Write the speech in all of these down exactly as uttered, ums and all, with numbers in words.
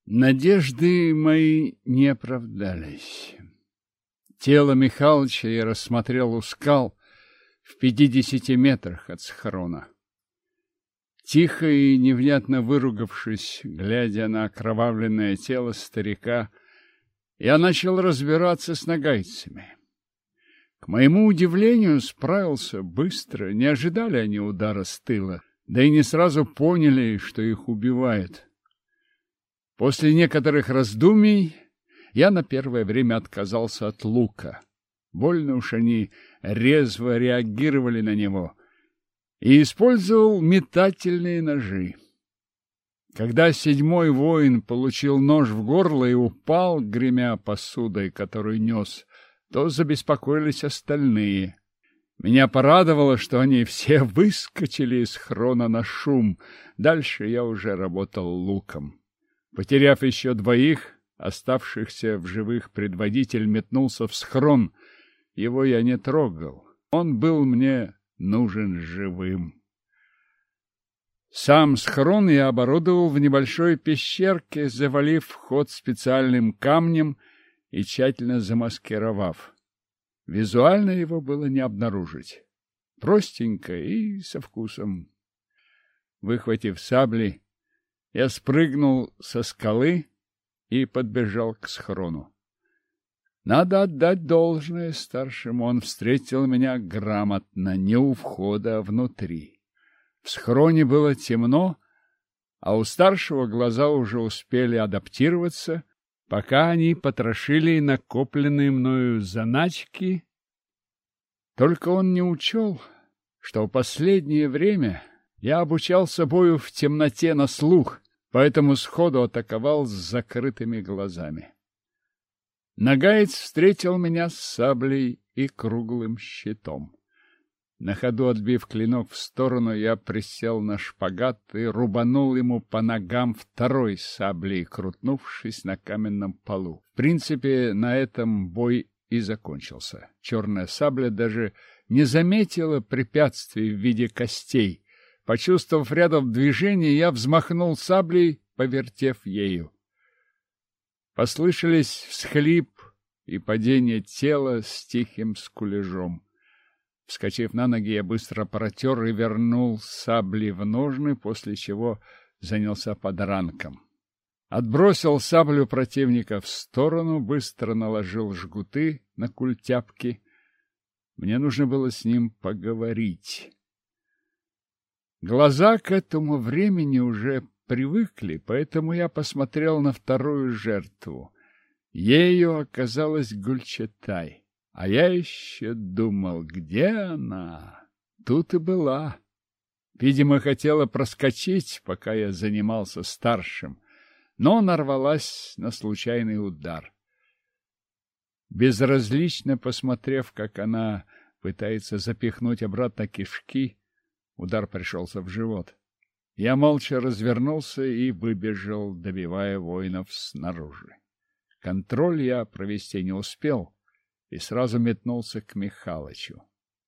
Надежды мои не оправдались. Тело Михалыча я рассмотрел у скал в пятидесяти метрах от схрона. Тихо и невнятно выругавшись, глядя на окровавленное тело старика, я начал разбираться с нагайцами. К моему удивлению, справился быстро, не ожидали они удара с тыла, да и не сразу поняли, что их убивают. После некоторых раздумий я на первое время отказался от лука. Больно уж они резво реагировали на него, и использовал метательные ножи. Когда седьмой воин получил нож в горло и упал, гремя посудой, которую нес, то забеспокоились остальные. Меня порадовало, что они все выскочили из схрона на шум. Дальше я уже работал луком. Потеряв еще двоих, оставшихся в живых, предводитель метнулся в схрон. Его я не трогал. Он был мне нужен живым. Сам схрон я оборудовал в небольшой пещерке, завалив вход специальным камнем и тщательно замаскировав. Визуально его было не обнаружить. Простенько и со вкусом. Выхватив сабли, я спрыгнул со скалы и подбежал к схрону. Надо отдать должное старшему, он встретил меня грамотно, не у входа, а внутри. В схроне было темно, а у старшего глаза уже успели адаптироваться, пока они потрошили накопленные мною заначки. Только он не учел, что в последнее время я обучался бою в темноте на слух, поэтому сходу атаковал с закрытыми глазами. Нагаец встретил меня с саблей и круглым щитом. На ходу отбив клинок в сторону, я присел на шпагат и рубанул ему по ногам второй саблей, крутнувшись на каменном полу. В принципе, на этом бой и закончился. Черная сабля даже не заметила препятствий в виде костей. Почувствовав рядом движение, я взмахнул саблей, повертев ею. Послышались всхлип и падение тела с тихим скулежом. Вскочив на ноги, я быстро протер и вернул сабли в ножны, после чего занялся подранком. Отбросил саблю противника в сторону, быстро наложил жгуты на культяпки. Мне нужно было с ним поговорить. Глаза к этому времени уже привыкли, поэтому я посмотрел на вторую жертву. Ею оказалась Гульчатай. А я еще думал, где она? Тут и была. Видимо, хотела проскочить, пока я занимался старшим, но нарвалась на случайный удар. Безразлично посмотрев, как она пытается запихнуть обратно кишки, удар пришелся в живот. Я молча развернулся и выбежал, добивая воинов снаружи. Контроль я провести не успел и сразу метнулся к Михалычу.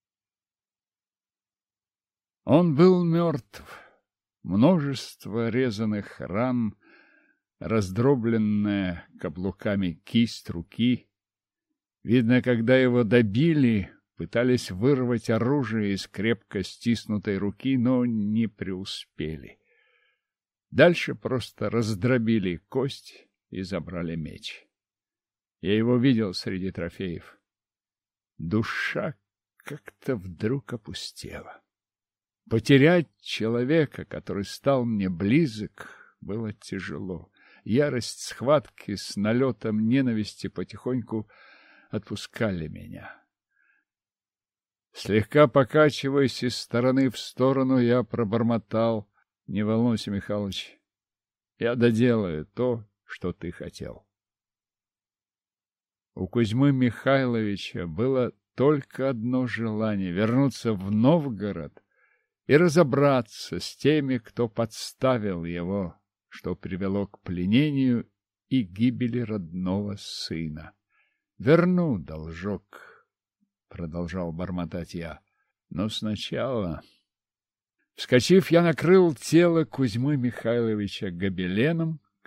Он был мертв. Множество резаных ран, раздробленная каблуками кисть руки. Видно, когда его добили, пытались вырвать оружие из крепко стиснутой руки, но не преуспели. Дальше просто раздробили кость и забрали меч. Я его видел среди трофеев. Душа как-то вдруг опустела. Потерять человека, который стал мне близок, было тяжело. Ярость схватки с налетом ненависти потихоньку отпускали меня. Слегка покачиваясь из стороны в сторону, я пробормотал: «Не волнуйся, Михалыч, я доделаю то, что ты хотел». У Кузьмы Михайловича было только одно желание — вернуться в Новгород и разобраться с теми, кто подставил его, что привело к пленению и гибели родного сына. «Верну должок», — продолжал бормотать я, — «но сначала...» Вскочив, я накрыл тело Кузьмы Михайловича гобеленом,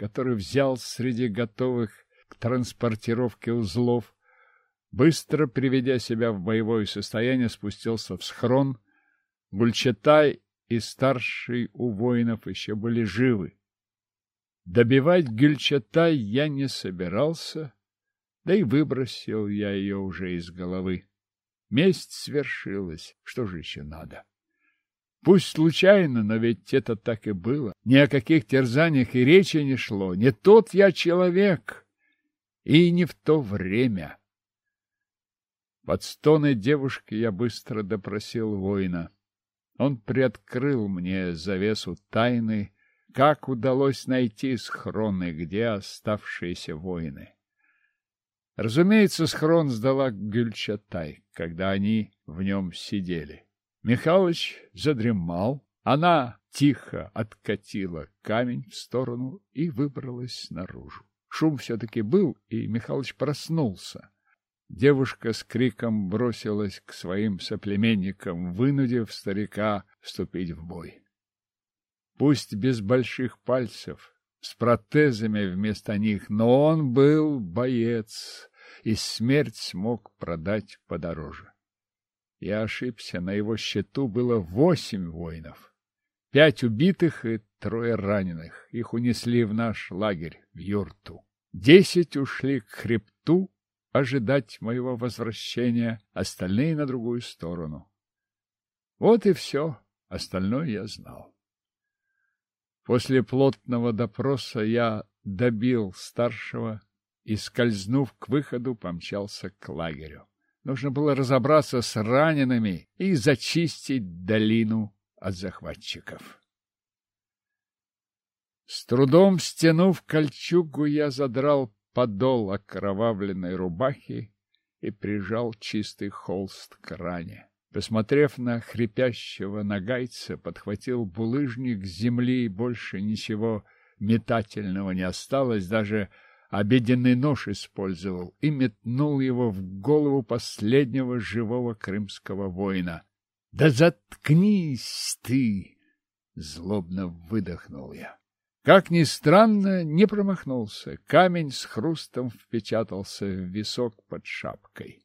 который взял среди готовых к транспортировке узлов, быстро приведя себя в боевое состояние, спустился в схрон. Гульчатай и старший у воинов еще были живы. Добивать Гюльчатай я не собирался, да и выбросил я ее уже из головы. Месть свершилась, что же еще надо? Пусть случайно, но ведь это так и было. Ни о каких терзаниях и речи не шло. Не тот я человек, и не в то время. Под стоны девушки я быстро допросил воина. Он приоткрыл мне завесу тайны, как удалось найти схроны, где оставшиеся воины. Разумеется, схрон сдала Гюльчатай, когда они в нем сидели. Михалыч задремал, она тихо откатила камень в сторону и выбралась наружу. Шум все-таки был, и Михалыч проснулся. Девушка с криком бросилась к своим соплеменникам, вынудив старика вступить в бой. Пусть без больших пальцев, с протезами вместо них, но он был боец, и смерть смог продать подороже. Я ошибся, на его счету было восемь воинов, пять убитых и трое раненых. Их унесли в наш лагерь, в юрту. Десять ушли к хребту ожидать моего возвращения, остальные на другую сторону. Вот и все, остальное я знал. После плотного допроса я добил старшего и, скользнув к выходу, помчался к лагерю. Нужно было разобраться с ранеными и зачистить долину от захватчиков. С трудом стянув кольчугу, я задрал подол окровавленной рубахи и прижал чистый холст к ране. Посмотрев на хрипящего нагайца, подхватил булыжник с земли, и больше ничего метательного не осталось, даже обеденный нож использовал и метнул его в голову последнего живого крымского воина. — Да заткнись ты! — злобно выдохнул я. Как ни странно, не промахнулся. Камень с хрустом впечатался в висок под шапкой.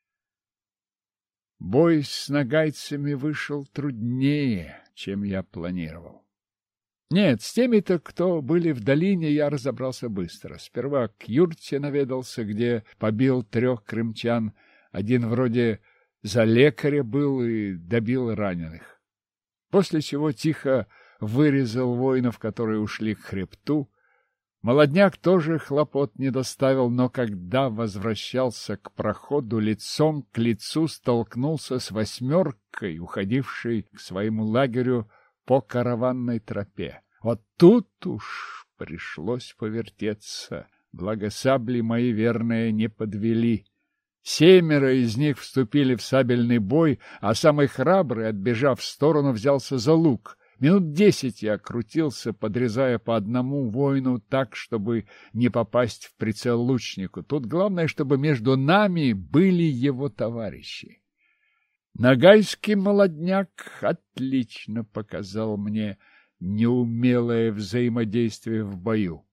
Бой с нагайцами вышел труднее, чем я планировал. Нет, с теми-то, кто были в долине, я разобрался быстро. Сперва к юрте наведался, где побил трех крымчан. Один вроде за лекаря был и добил раненых. После чего тихо вырезал воинов, которые ушли к хребту. Молодняк тоже хлопот не доставил, но когда возвращался к проходу, лицом к лицу столкнулся с восьмеркой, уходившей к своему лагерю по караванной тропе. Вот тут уж пришлось повертеться, благо сабли мои верные не подвели. Семеро из них вступили в сабельный бой, а самый храбрый, отбежав в сторону, взялся за лук. Минут десять я крутился, подрезая по одному воину так, чтобы не попасть в прицел лучнику. Тут главное, чтобы между нами были его товарищи. Нагайский молодняк отлично показал мне неумелое взаимодействие в бою.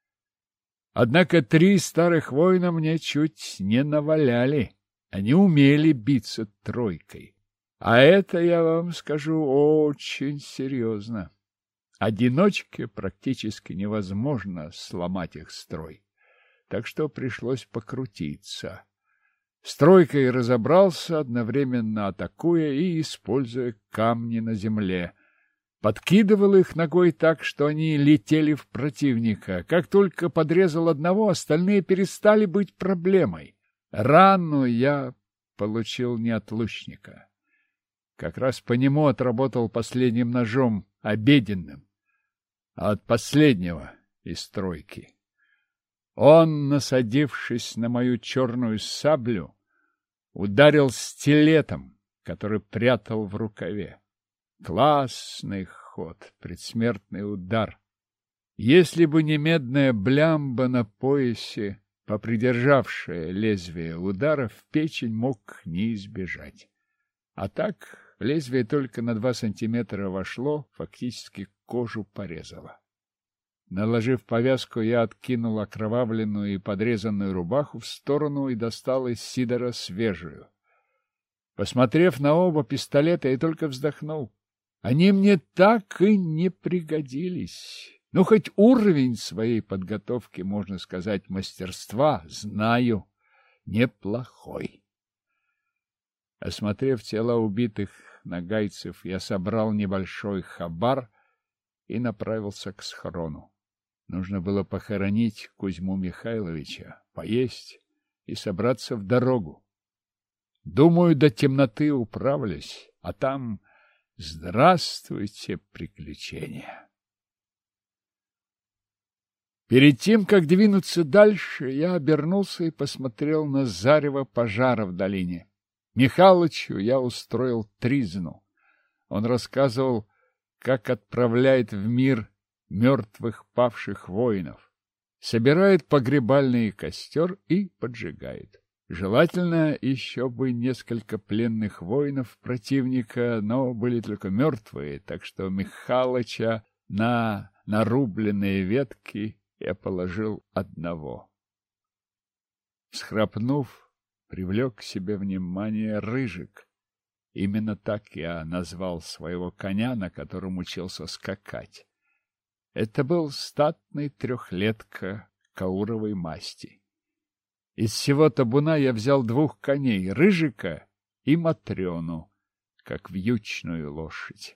Однако три старых воина мне чуть не наваляли. Они умели биться тройкой. А это, я вам скажу, очень серьезно. Одиночке практически невозможно сломать их строй. Так что пришлось покрутиться. С тройкой разобрался, одновременно атакуя и используя камни на земле. Подкидывал их ногой так, что они летели в противника. Как только подрезал одного, остальные перестали быть проблемой. Рану я получил не от лучника. Как раз по нему отработал последним ножом, обеденным, а от последнего из тройки. Он, насадившись на мою черную саблю, ударил стилетом, который прятал в рукаве. Классный ход, предсмертный удар. Если бы не медная блямба на поясе, попридержавшая лезвие удара, в печень мог не избежать. А так лезвие только на два сантиметра вошло, фактически кожу порезало. Наложив повязку, я откинул окровавленную и подрезанную рубаху в сторону и достал из сидора свежую. Посмотрев на оба пистолета, я только вздохнул. Они мне так и не пригодились. Ну, хоть уровень своей подготовки, можно сказать, мастерства, знаю, неплохой. Осмотрев тела убитых нагайцев, я собрал небольшой хабар и направился к схрону. Нужно было похоронить Кузьму Михайловича, поесть и собраться в дорогу. Думаю, до темноты управлюсь, а там здравствуйте, приключения. Перед тем, как двинуться дальше, я обернулся и посмотрел на зарево пожара в долине. Михалычу я устроил тризну. Он рассказывал, как отправляет в мир мертвых павших воинов, собирает погребальный костер и поджигает. Желательно еще бы несколько пленных воинов противника, но были только мертвые, так что Михалыча на нарубленные ветки я положил одного. Всхрапнув, привлек к себе внимание Рыжик. Именно так я назвал своего коня, на котором учился скакать. Это был статный трехлетка кауровой масти. Из всего табуна я взял двух коней — Рыжика и Матрёну, как вьючную лошадь.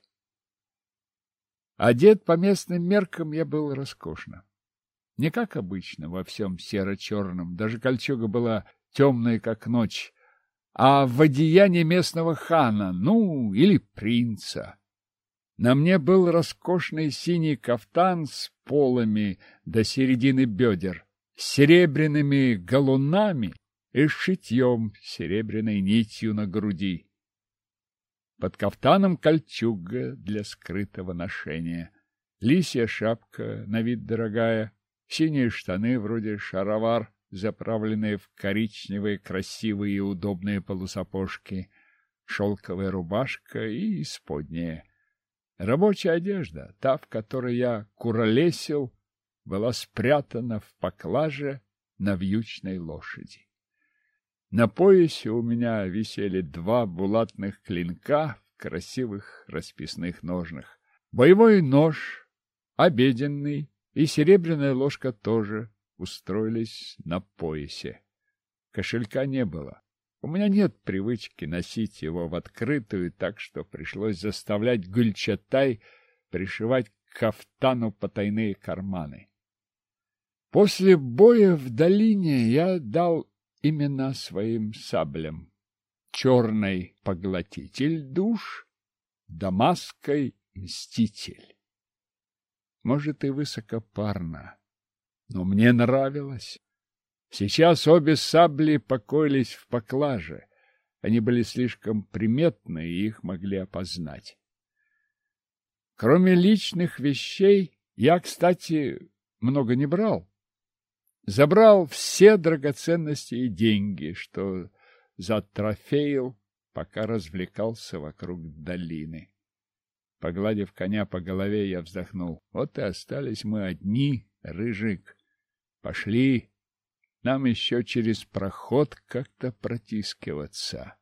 Одет по местным меркам я был роскошно. Не как обычно, во всем серо-черном, даже кольчуга была темная, как ночь, а в одеянии местного хана, ну, или принца. На мне был роскошный синий кафтан с полами до середины бедер, с серебряными галунами и шитьем серебряной нитью на груди. Под кафтаном кольчуга для скрытого ношения, лисья шапка, на вид дорогая, синие штаны вроде шаровар, заправленные в коричневые красивые и удобные полусапожки, шелковая рубашка и исподняя. Рабочая одежда, та, в которой я куролесил, была спрятана в поклаже на вьючной лошади. На поясе у меня висели два булатных клинка в красивых расписных ножнах. Боевой нож, обеденный и серебряная ложка тоже устроились на поясе. Кошелька не было. У меня нет привычки носить его в открытую, так что пришлось заставлять Гюльчатай пришивать к кафтану потайные карманы. После боя в долине я дал имена своим саблям. Черной — поглотитель душ, дамасской — мститель. Может, и высокопарно, но мне нравилось. Сейчас обе сабли покоились в поклаже. Они были слишком приметны, и их могли опознать. Кроме личных вещей, я, кстати, много не брал. Забрал все драгоценности и деньги, что затрофеил, пока развлекался вокруг долины. Погладив коня по голове, я вздохнул. Вот и остались мы одни, Рыжик. Пошли. Нам еще через проход как-то протискиваться.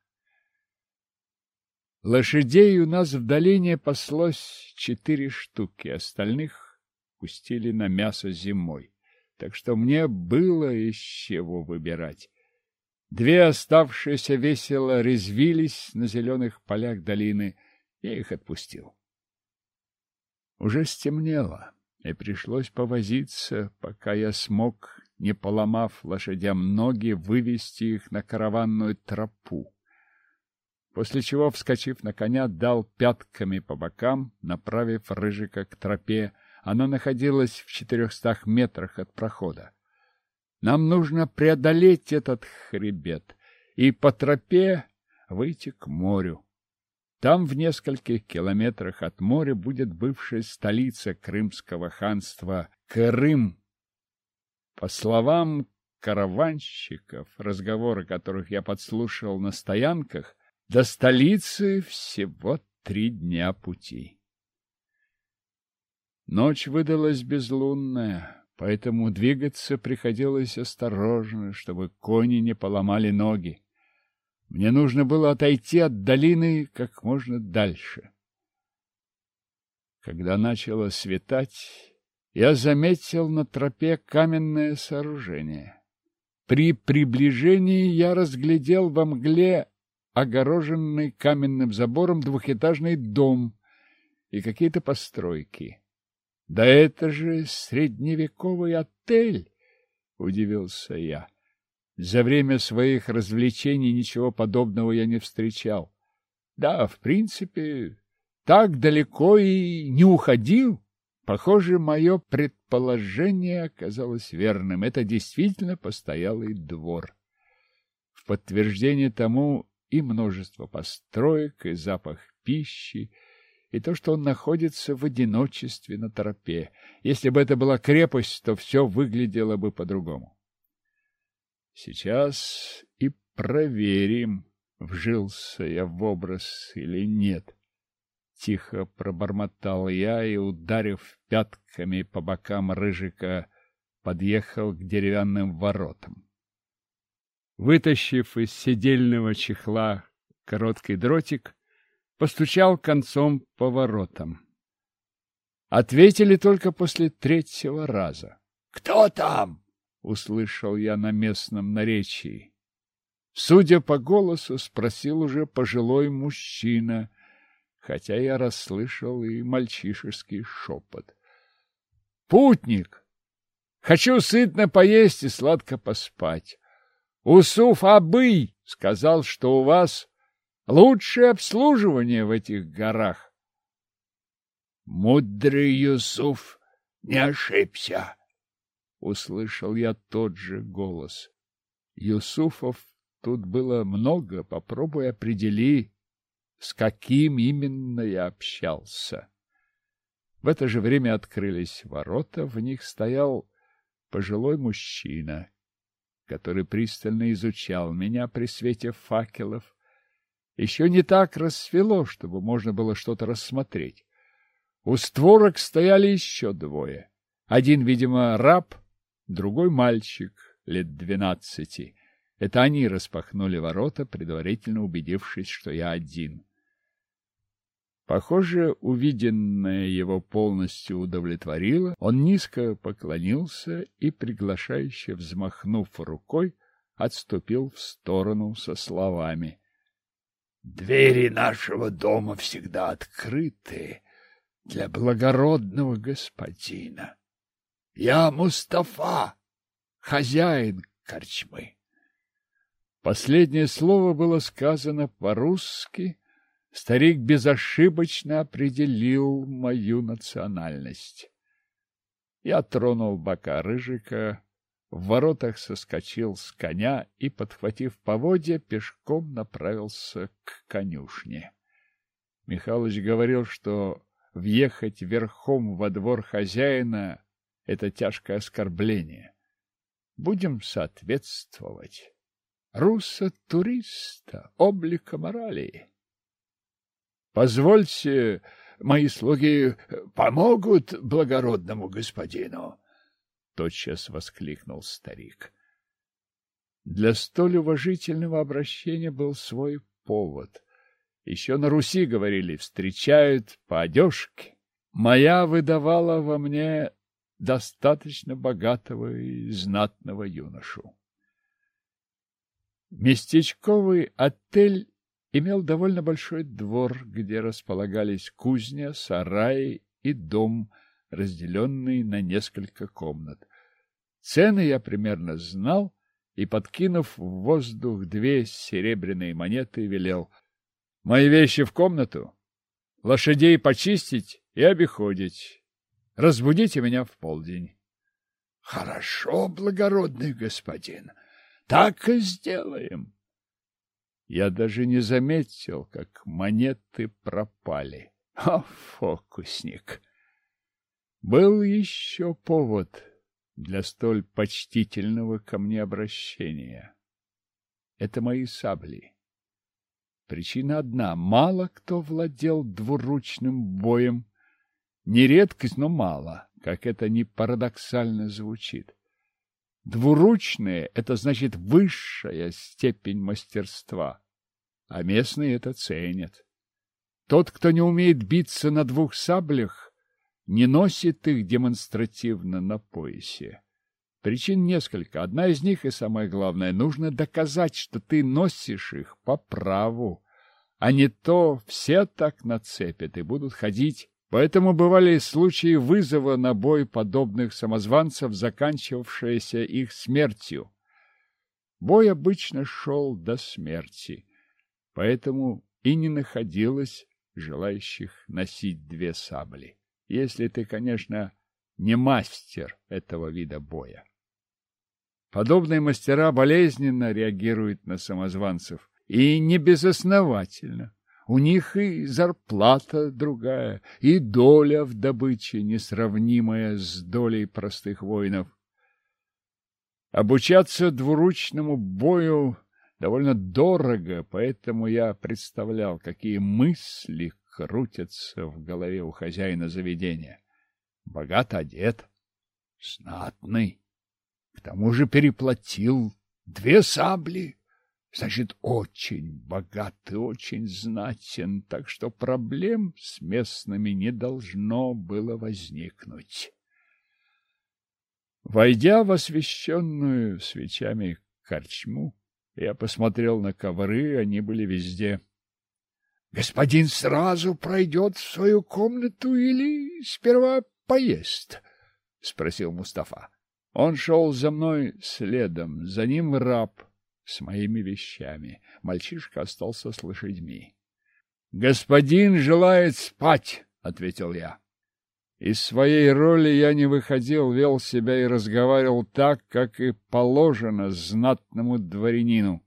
Лошадей у нас в долине паслось четыре штуки, остальных пустили на мясо зимой, так что мне было из чего выбирать. Две оставшиеся весело резвились на зеленых полях долины, я их отпустил. Уже стемнело, и пришлось повозиться, пока я смог, не поломав лошадям ноги, вывести их на караванную тропу. После чего, вскочив на коня, дал пятками по бокам, направив Рыжика к тропе. Она находилась в четырехстах метрах от прохода. Нам нужно преодолеть этот хребет и по тропе выйти к морю. Там, в нескольких километрах от моря, будет бывшая столица Крымского ханства Крым. По словам караванщиков, разговоры которых я подслушал на стоянках, до столицы всего три дня пути. Ночь выдалась безлунная, поэтому двигаться приходилось осторожно, чтобы кони не поломали ноги. Мне нужно было отойти от долины как можно дальше. Когда начало светать, я заметил на тропе каменное сооружение. При приближении я разглядел во мгле огороженный каменным забором двухэтажный дом и какие-то постройки. Да это же средневековый отель, удивился я. За время своих развлечений ничего подобного я не встречал. Да, в принципе, так далеко и не уходил. Похоже, мое предположение оказалось верным. Это действительно постоялый двор. В подтверждение тому и множество построек, и запах пищи, и то, что он находится в одиночестве на тропе. Если бы это была крепость, то все выглядело бы по-другому. Сейчас и проверим, вжился я в образ или нет. Тихо пробормотал я и, ударив пятками по бокам Рыжика, подъехал к деревянным воротам. Вытащив из седельного чехла короткий дротик, постучал концом по воротам. Ответили только после третьего раза. — Кто там? — услышал я на местном наречии. Судя по голосу, спросил уже пожилой мужчина, хотя я расслышал и мальчишеский шепот. — Путник! Хочу сытно поесть и сладко поспать. Усуф Абый сказал, что у вас лучшее обслуживание в этих горах. Мудрый Юсуф не ошибся, — услышал я тот же голос. Юсуфов тут было много, попробуй определи, с каким именно я общался. В это же время открылись ворота, в них стоял пожилой мужчина, который пристально изучал меня при свете факелов. Еще не так рассвело, чтобы можно было что-то рассмотреть. У створок стояли еще двое. Один, видимо, раб, другой мальчик лет двенадцати. Это они распахнули ворота, предварительно убедившись, что я один. Похоже, увиденное его полностью удовлетворило. Он низко поклонился и, приглашающе взмахнув рукой, отступил в сторону со словами: «Двери нашего дома всегда открыты для благородного господина. Я Мустафа, хозяин корчмы». Последнее слово было сказано по-русски. Старик безошибочно определил мою национальность. Я тронул бока Рыжика, в воротах соскочил с коня и, подхватив поводья, пешком направился к конюшне. Михалыч говорил, что въехать верхом во двор хозяина — это тяжкое оскорбление. Будем соответствовать. Руса-туриста, облика морали. Позвольте, мои слуги помогут благородному господину, — тотчас воскликнул старик. Для столь уважительного обращения был свой повод. Еще на Руси, говорили, встречают по одежке. Моя выдавала во мне достаточно богатого и знатного юношу. Местечковый отель имел довольно большой двор, где располагались кузня, сараи и дом, разделенный на несколько комнат. Цены я примерно знал и, подкинув в воздух две серебряные монеты, велел: «Мои вещи в комнату, лошадей почистить и обиходить. Разбудите меня в полдень». — Хорошо, благородный господин, так и сделаем. Я даже не заметил, как монеты пропали. О, фокусник! Был еще повод для столь почтительного ко мне обращения. Это мои сабли. Причина одна — мало кто владел двуручным боем. Не редкость, но мало, как это ни парадоксально звучит. Двуручные — это значит высшая степень мастерства, а местные это ценят. Тот, кто не умеет биться на двух саблях, не носит их демонстративно на поясе. Причин несколько. Одна из них, и самое главное, нужно доказать, что ты носишь их по праву, а не то все так нацепят и будут ходить. Поэтому бывали случаи вызова на бой подобных самозванцев, заканчивавшиеся их смертью. Бой обычно шел до смерти, поэтому и не находилось желающих носить две сабли, если ты, конечно, не мастер этого вида боя. Подобные мастера болезненно реагируют на самозванцев, и не безосновательно. У них и зарплата другая, и доля в добыче, несравнимая с долей простых воинов. Обучаться двуручному бою довольно дорого, поэтому я представлял, какие мысли крутятся в голове у хозяина заведения. Богато одет, знатный, к тому же переплатил две сабли. Значит, очень богат и очень знатен, так что проблем с местными не должно было возникнуть. Войдя в освещенную свечами корчму, я посмотрел на ковры, они были везде. — Господин сразу пройдет в свою комнату или сперва поест? — спросил Мустафа. Он шел за мной следом, за ним раб с моими вещами. Мальчишка остался с лошадьми. — Господин желает спать, — ответил я. Из своей роли я не выходил, вел себя и разговаривал так, как и положено знатному дворянину.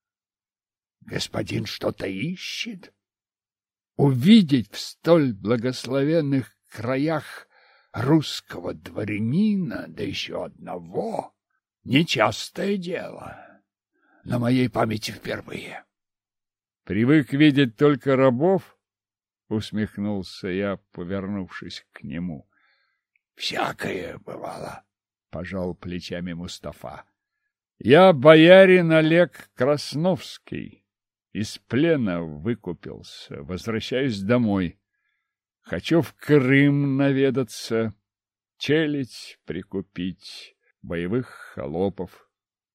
— Господин что-то ищет? Увидеть в столь благословенных краях русского дворянина, да еще одного, нечастое дело. На моей памяти впервые. — Привык видеть только рабов? — усмехнулся я, повернувшись к нему. — Всякое бывало, — пожал плечами Мустафа. — Я боярин Олег Красновский. Из плена выкупился, возвращаюсь домой. Хочу в Крым наведаться, челядь прикупить, боевых холопов.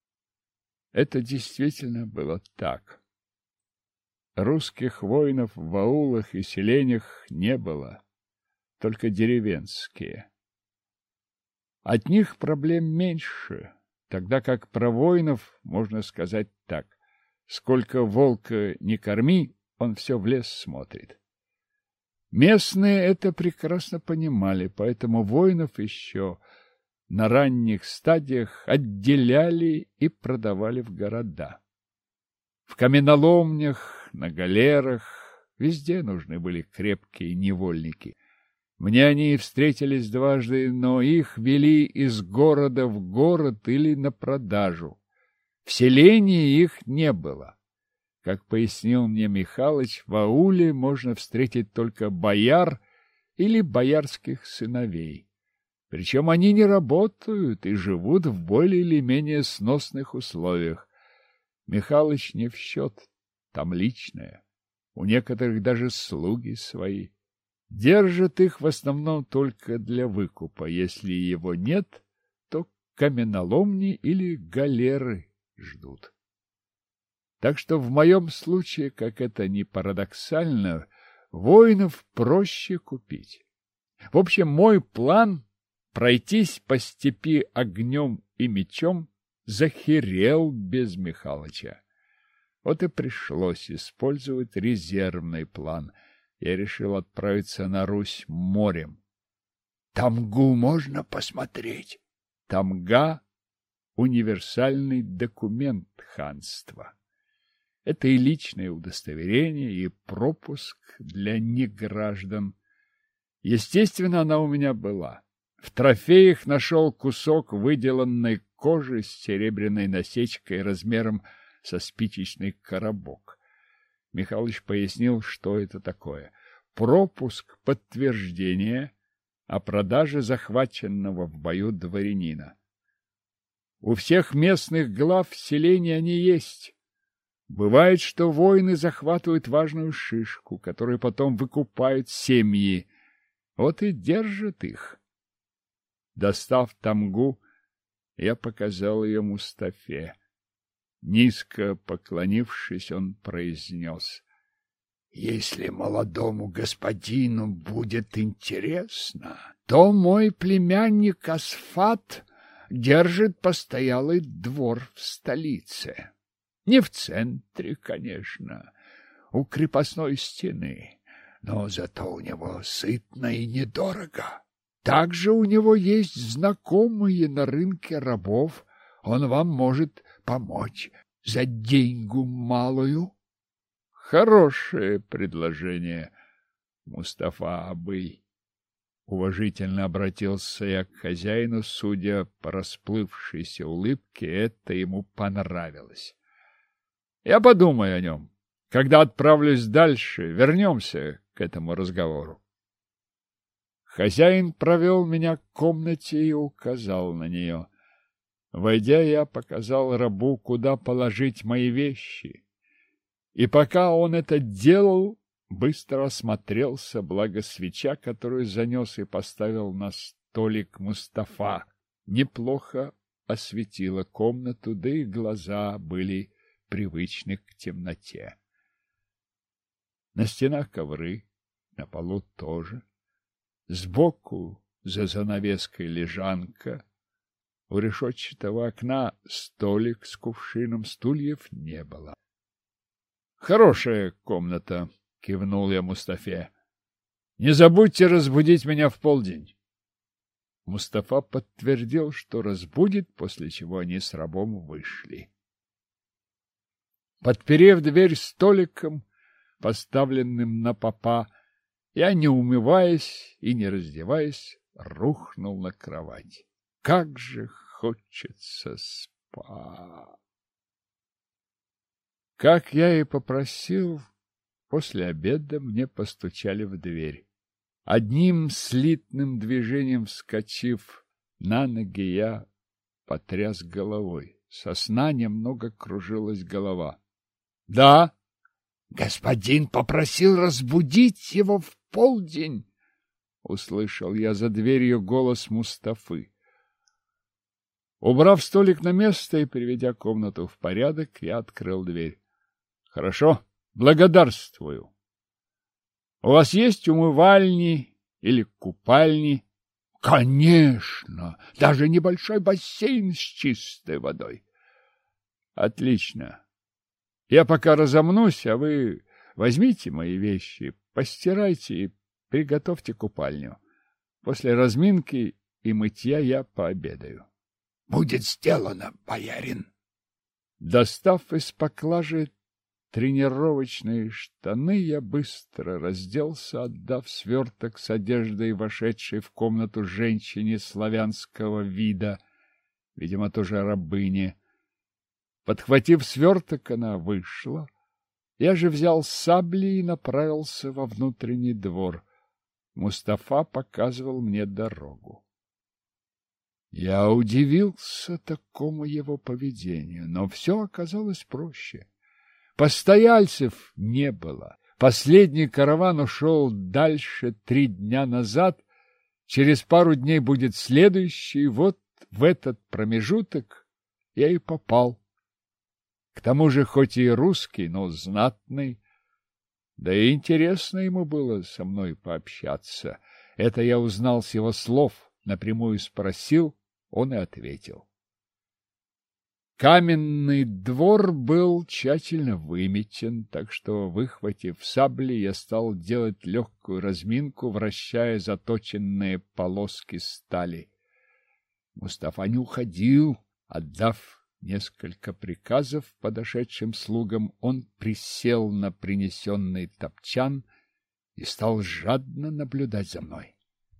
Это действительно было так. Русских воинов в аулах и селениях не было, только деревенские. От них проблем меньше, тогда как про воинов можно сказать так: сколько волка не корми, он все в лес смотрит. Местные это прекрасно понимали, поэтому воинов еще на ранних стадиях отделяли и продавали в города. В каменоломнях, на галерах, везде нужны были крепкие невольники. Мне они встретились дважды, но их вели из города в город или на продажу. В селении их не было. Как пояснил мне Михалыч, в ауле можно встретить только бояр или боярских сыновей. Причем они не работают и живут в более или менее сносных условиях. Михалыч не в счет, там личное. У некоторых даже слуги свои. Держат их в основном только для выкупа. Если его нет, то каменоломни или галеры ждут. Так что в моем случае, как это ни парадоксально, воинов проще купить. В общем, мой план пройтись по степи огнем и мечом захерел без Михалыча. Вот и пришлось использовать резервный план. Я решил отправиться на Русь морем. Тамгу можно посмотреть? Тамга — универсальный документ ханства. Это и личное удостоверение, и пропуск для неграждан. Естественно, она у меня была. В трофеях нашел кусок выделанной кожи с серебряной насечкой размером со спичечный коробок. Михалыч пояснил, что это такое. Пропуск подтверждения, о продаже захваченного в бою дворянина. У всех местных глав селений они есть. Бывает, что воины захватывают важную шишку, которую потом выкупают семьи. Вот и держат их. Достав тамгу, я показал ее Мустафе. Низко поклонившись, он произнес: «Если молодому господину будет интересно, то мой племянник Асфат держит постоялый двор в столице. Не в центре, конечно, у крепостной стены, но зато у него сытно и недорого. Также у него есть знакомые на рынке рабов, он вам может помочь за деньгу малую». Хорошее предложение, Мустафа Абый. Уважительно обратился я к хозяину, судя по расплывшейся улыбке, это ему понравилось. Я подумаю о нем. Когда отправлюсь дальше, вернемся к этому разговору. Хозяин провел меня к комнате и указал на нее. Войдя, я показал рабу, куда положить мои вещи. И пока он это делал, быстро осмотрелся, благо свеча, которую занес и поставил на столик Мустафа, неплохо осветила комнату, да и глаза были привычны к темноте. На стенах ковры, на полу тоже. Сбоку, за занавеской, лежанка. У решетчатого окна столик с кувшином, стульев не было. «Хорошая комната», — кивнул я Мустафе. «Не забудьте разбудить меня в полдень». Мустафа подтвердил, что разбудит, после чего они с рабом вышли. Подперев дверь столиком, поставленным на попа, я, не умываясь и не раздеваясь, рухнул на кровать. Как же хочется спать! Как я и попросил, после обеда мне постучали в дверь. Одним слитным движением вскочив на ноги, я потряс головой. Со сна немного кружилась голова. — Да? — Господин попросил разбудить его в полдень, — услышал я за дверью голос Мустафы. Убрав столик на место и приведя комнату в порядок, я открыл дверь. — Хорошо, благодарствую. — У вас есть умывальни или купальни? — Конечно, даже небольшой бассейн с чистой водой. — Отлично. Я пока разомнусь, а вы возьмите мои вещи, постирайте и приготовьте купальню. После разминки и мытья я пообедаю. — Будет сделано, боярин. Достав из поклажи тренировочные штаны, я быстро разделся, отдав сверток с одеждой вошедшей в комнату женщине славянского вида, видимо, тоже рабыне. Подхватив сверток, она вышла. Я же взял сабли и направился во внутренний двор. Мустафа показывал мне дорогу. Я удивился такому его поведению, но все оказалось проще. Постояльцев не было. Последний караван ушел дальше три дня назад. Через пару дней будет следующий. Вот в этот промежуток я и попал. К тому же, хоть и русский, но знатный. Да и интересно ему было со мной пообщаться. Это я узнал с его слов. Напрямую спросил, он и ответил. Каменный двор был тщательно выметен, так что, выхватив сабли, я стал делать легкую разминку, вращая заточенные полоски стали. Мустафа не уходил. Отдав несколько приказов подошедшим слугам, он присел на принесенный топчан и стал жадно наблюдать за мной.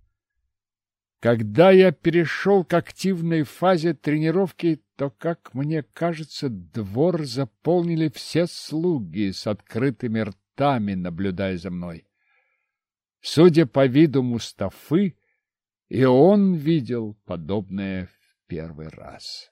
Когда я перешел к активной фазе тренировки, то, как мне кажется, двор заполнили все слуги с открытыми ртами, наблюдая за мной. Судя по виду Мустафы, и он видел подобное в первый раз.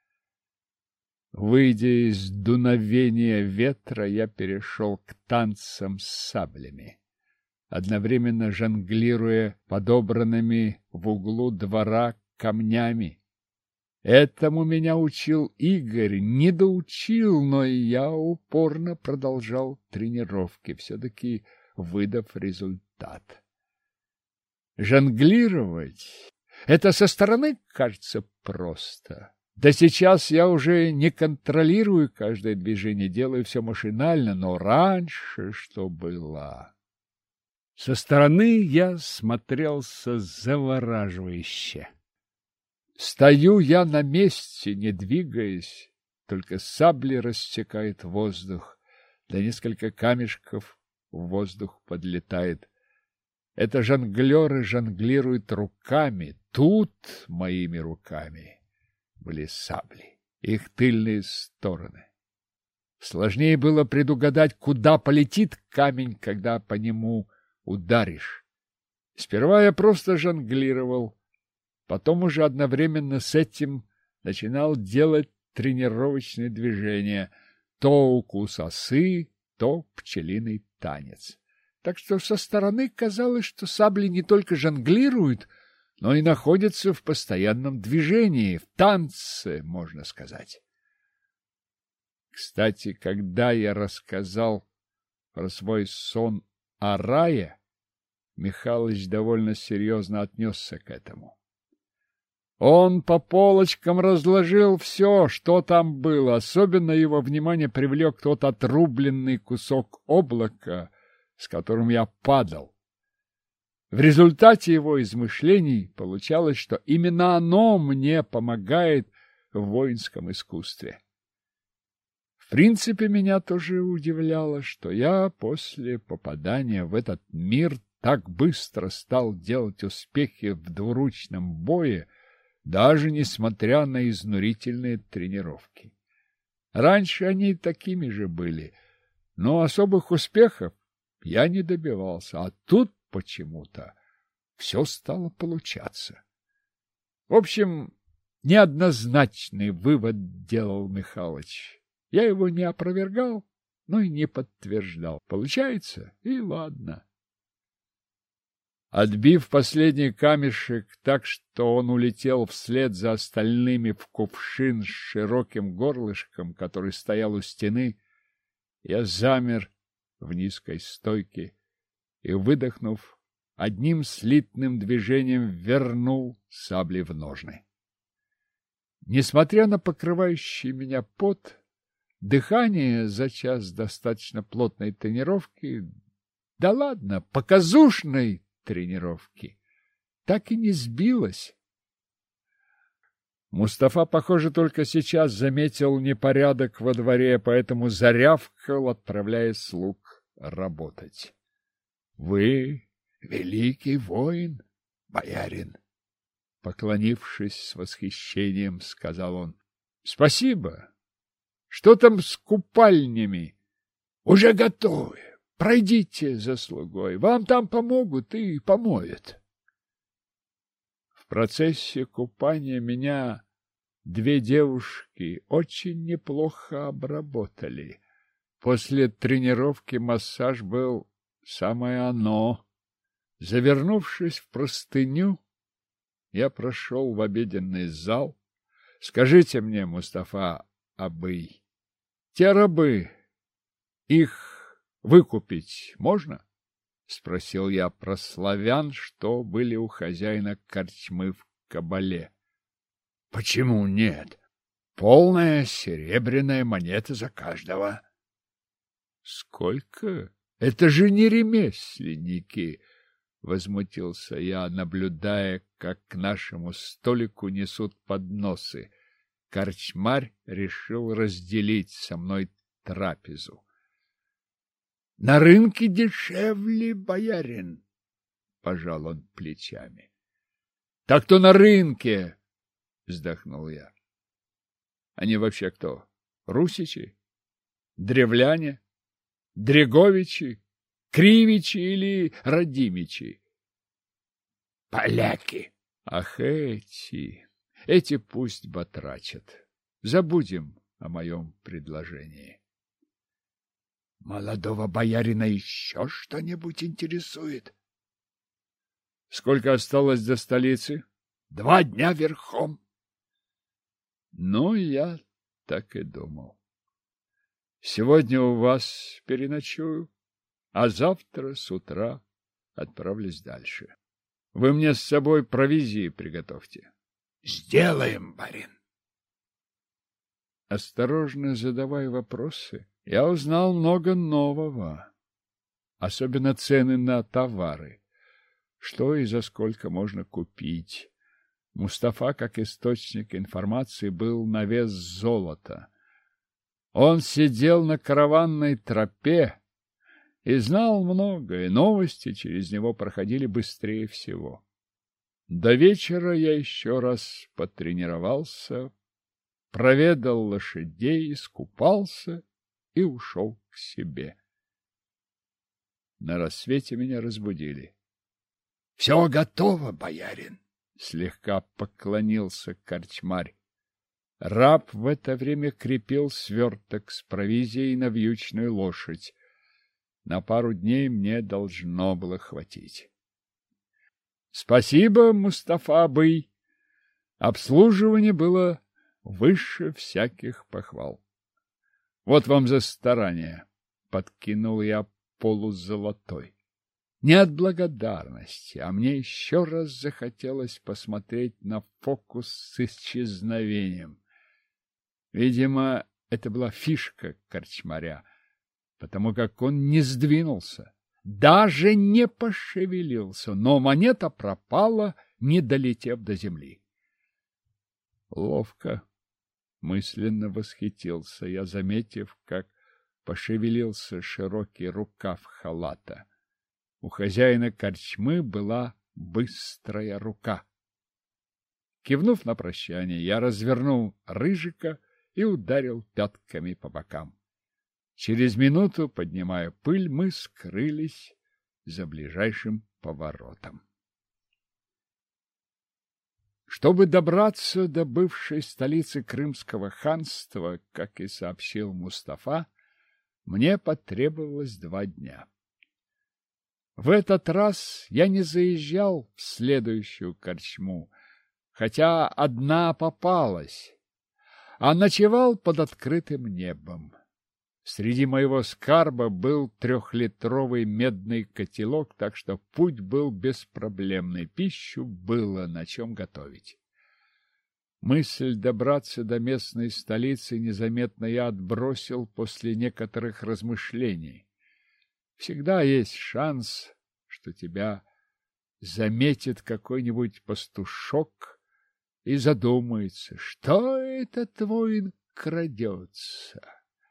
Выйдя из дуновения ветра, я перешел к танцам с саблями, одновременно жонглируя подобранными в углу двора камнями. Этому меня учил Игорь, не доучил, но и я упорно продолжал тренировки, все-таки выдав результат. Жонглировать — это со стороны кажется просто. Да сейчас я уже не контролирую каждое движение, делаю все машинально, но раньше что было? Со стороны я смотрелся завораживающе. Стою я на месте, не двигаясь, только сабли рассекает воздух, да несколько камешков в воздух подлетает. Это жонглеры жонглируют руками, тут моими руками были сабли, их тыльные стороны. Сложнее было предугадать, куда полетит камень, когда по нему ударишь. Сперва я просто жонглировал, потом уже одновременно с этим начинал делать тренировочные движения, то укус осы, то пчелиный танец. Так что со стороны казалось, что сабли не только жонглируют, но и находятся в постоянном движении, в танце, можно сказать. Кстати, когда я рассказал про свой сон о рае, Михалыч довольно серьезно отнесся к этому. Он по полочкам разложил все, что там было. Особенно его внимание привлек тот отрубленный кусок облака, с которым я падал. В результате его измышлений получалось, что именно оно мне помогает в воинском искусстве. В принципе, меня тоже удивляло, что я после попадания в этот мир так быстро стал делать успехи в двуручном бое, даже несмотря на изнурительные тренировки. Раньше они такими же были, но особых успехов я не добивался, а тут почему-то все стало получаться. В общем, неоднозначный вывод делал Михалыч. Я его не опровергал, но и не подтверждал. Получается, и ладно. Отбив последний камешек так, что он улетел вслед за остальными в кувшин с широким горлышком, который стоял у стены, я замер в низкой стойке и, выдохнув, одним слитным движением вернул сабли в ножны. Несмотря на покрывающий меня пот, дыхание за час достаточно плотной тренировки, да ладно, показушной тренировки, так и не сбилось. Мустафа, похоже, только сейчас заметил непорядок во дворе, поэтому зарявкал, отправляя слуг работать. — Вы великий воин, боярин! — поклонившись с восхищением, сказал он. — Спасибо. Что там с купальнями? — Уже готовы. Пройдите за слугой. Вам там помогут и помоют. В процессе купания меня две девушки очень неплохо обработали. После тренировки массаж был самое оно. Завернувшись в простыню, я прошел в обеденный зал. Скажите мне, Мустафа Абый, те рабы, их выкупить можно? — спросил я про славян, что были у хозяина корчмы в кабале. — Почему нет? Полная серебряная монета за каждого. — Сколько? Это же не ремесленники! — возмутился я, наблюдая, как к нашему столику несут подносы. Корчмарь решил разделить со мной трапезу. — На рынке дешевле, боярин, — пожал он плечами. — Так то на рынке, — вздохнул я. — Они вообще кто? Русичи? Древляне? Дреговичи? Кривичи или Радимичи? — Поляки, Ах, эти, эти пусть батрачат. Забудем о моем предложении. Молодого боярина еще что-нибудь интересует? Сколько осталось до столицы? Два дня верхом. Ну, я так и думал. Сегодня у вас переночую, а завтра с утра отправлюсь дальше. Вы мне с собой провизии приготовьте. Сделаем, барин. Осторожно задавая вопросы, я узнал много нового, особенно цены на товары, что и за сколько можно купить. Мустафа, как источник информации, был на вес золота. Он сидел на караванной тропе и знал много, и новости через него проходили быстрее всего. До вечера я еще раз потренировался, проведал лошадей, искупался и ушел к себе. На рассвете меня разбудили. — Все готово, боярин! — слегка поклонился корчмарь. Раб в это время крепил сверток с провизией на вьючную лошадь. На пару дней мне должно было хватить. — Спасибо, Мустафа-бый! Обслуживание было выше всяких похвал. Вот вам за старание, — подкинул я полузолотой. Не от благодарности, а мне еще раз захотелось посмотреть на фокус с исчезновением. Видимо, это была фишка корчмаря, потому как он не сдвинулся, даже не пошевелился, но монета пропала, не долетев до земли. Ловко, мысленно восхитился я, заметив, как пошевелился широкий рукав халата. У хозяина корчмы была быстрая рука. Кивнув на прощание, я развернул Рыжика и ударил пятками по бокам. Через минуту, поднимая пыль, мы скрылись за ближайшим поворотом. Чтобы добраться до бывшей столицы Крымского ханства, как и сообщил Мустафа, мне потребовалось два дня. В этот раз я не заезжал в следующую корчму, хотя одна попалась, а ночевал под открытым небом. Среди моего скарба был трехлитровый медный котелок, так что путь был беспроблемный, пищу было на чем готовить. Мысль добраться до местной столицы незаметно я отбросил после некоторых размышлений. Всегда есть шанс, что тебя заметит какой-нибудь пастушок и задумается, что этот воин крадется.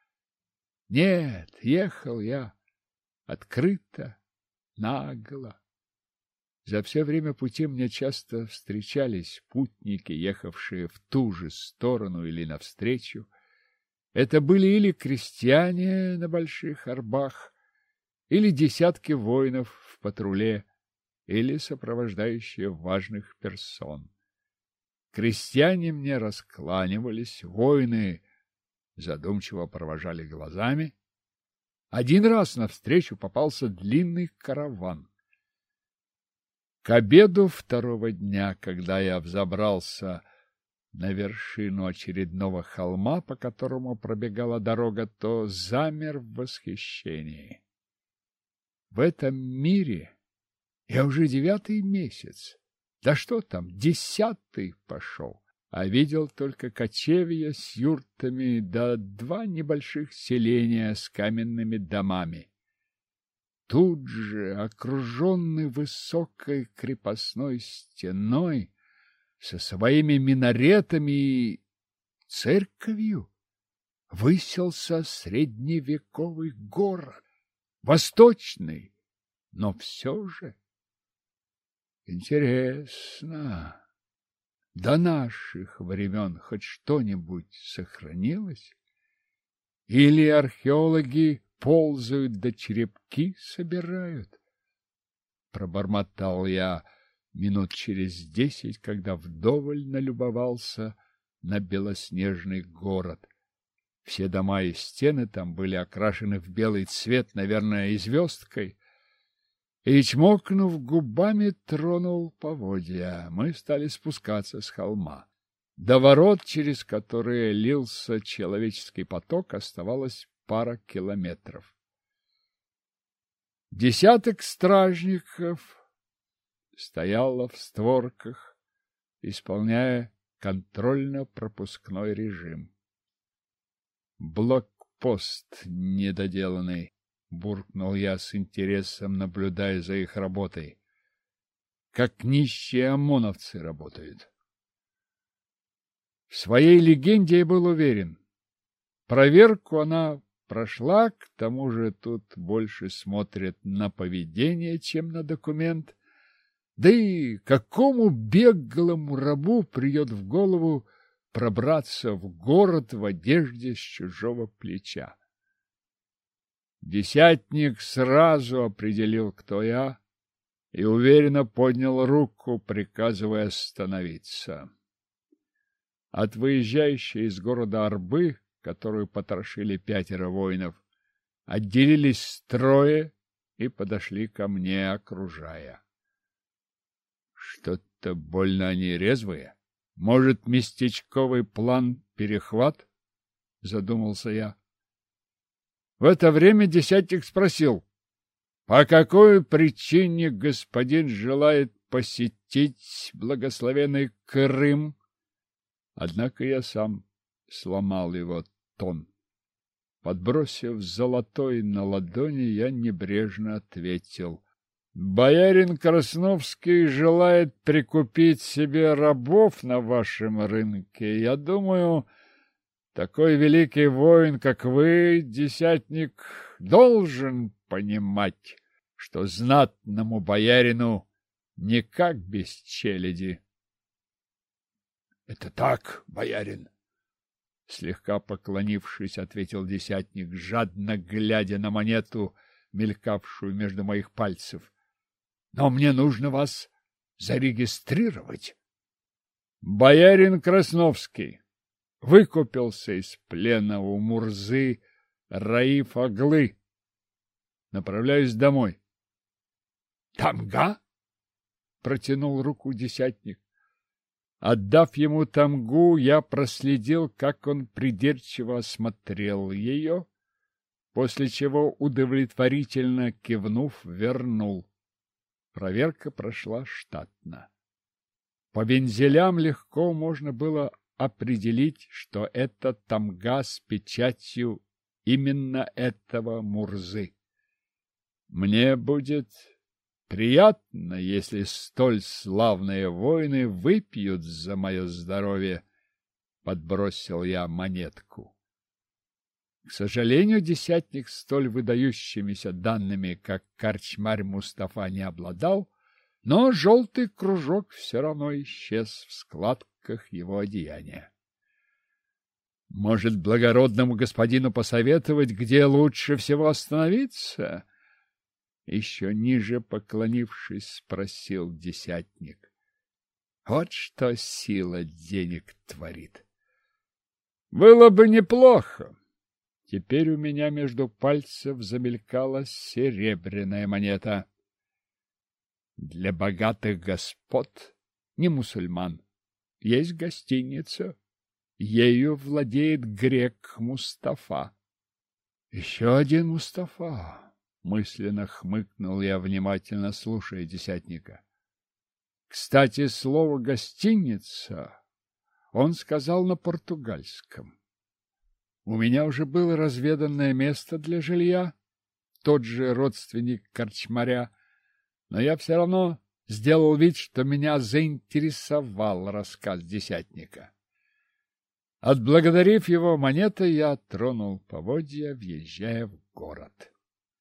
Нет, ехал я открыто, нагло. За все время пути мне часто встречались путники, ехавшие в ту же сторону или навстречу. Это были или крестьяне на больших арбах, или десятки воинов в патруле, или сопровождающие важных персон. Крестьяне мне раскланивались, воины задумчиво провожали глазами. Один раз навстречу попался длинный караван. К обеду второго дня, когда я взобрался на вершину очередного холма, по которому пробегала дорога, то замер в восхищении. В этом мире я уже девятый месяц, да что там, десятый пошел, а видел только кочевья с юртами да два небольших селения с каменными домами. Тут же, окруженный высокой крепостной стеной, со своими минаретами и церковью, высился средневековый город, восточный, но все же. Интересно, до наших времен хоть что-нибудь сохранилось? Или археологи ползают да черепки собирают? Пробормотал я, минут через десять, когда вдоволь налюбовался на белоснежный город. Все дома и стены там были окрашены в белый цвет, наверное, и звездкой, и, чмокнув губами, тронул поводья. Мы стали спускаться с холма. До ворот, через которые лился человеческий поток, оставалось пара километров. Десяток стражников стояло в створках, исполняя контрольно-пропускной режим. «Блокпост недоделанный», — буркнул я с интересом, наблюдая за их работой. «Как нищие ОМОНовцы работают». В своей легенде я был уверен. Проверку она прошла, к тому же тут больше смотрят на поведение, чем на документ. Да и какому беглому рабу придет в голову пробраться в город в одежде с чужого плеча? Десятник сразу определил, кто я, и уверенно поднял руку, приказывая остановиться. От выезжающей из города арбы, которую потрошили пятеро воинов, отделились трое и подошли ко мне, окружая. Что-то больно они резвые. Может, местечковый план перехват? Задумался я. В это время десятник спросил, по какой причине господин желает посетить благословенный Крым? Однако я сам сломал его тон. Подбросив золотой на ладони, я небрежно ответил: «Боярин Красновский желает прикупить себе рабов на вашем рынке. Я думаю, такой великий воин, как вы, десятник, должен понимать, что знатному боярину никак без челяди». — Это так, боярин! — слегка поклонившись, ответил десятник, жадно глядя на монету, мелькавшую между моих пальцев. — Но мне нужно вас зарегистрировать. Боярин Красновский выкупился из плена у Мурзы Раиф-Аглы. Направляюсь домой. — Тамга? — протянул руку десятник. Отдав ему тамгу, я проследил, как он придирчиво осмотрел ее, после чего, удовлетворительно кивнув, вернул. Проверка прошла штатно. По вензелям легко можно было определить, что это тамга с печатью именно этого Мурзы. Мне будет приятно, если столь славные воины выпьют за мое здоровье, — подбросил я монетку. К сожалению, десятник столь выдающимися данными, как корчмарь Мустафа, не обладал, но желтый кружок все равно исчез в складках его одеяния. Может, благородному господину посоветовать, где лучше всего остановиться? Еще ниже поклонившись, спросил десятник. Вот что сила денег творит. Было бы неплохо. Теперь у меня между пальцев замелькала серебряная монета. Для богатых господ, не мусульман, есть гостиница. Ею владеет грек Мустафа. Еще один Мустафа. Мысленно хмыкнул я, внимательно слушая десятника. Кстати, слово «гостиница» он сказал на португальском. У меня уже было разведанное место для жилья, тот же родственник корчмаря, но я все равно сделал вид, что меня заинтересовал рассказ десятника. Отблагодарив его монетой, я тронул поводья, въезжая в город.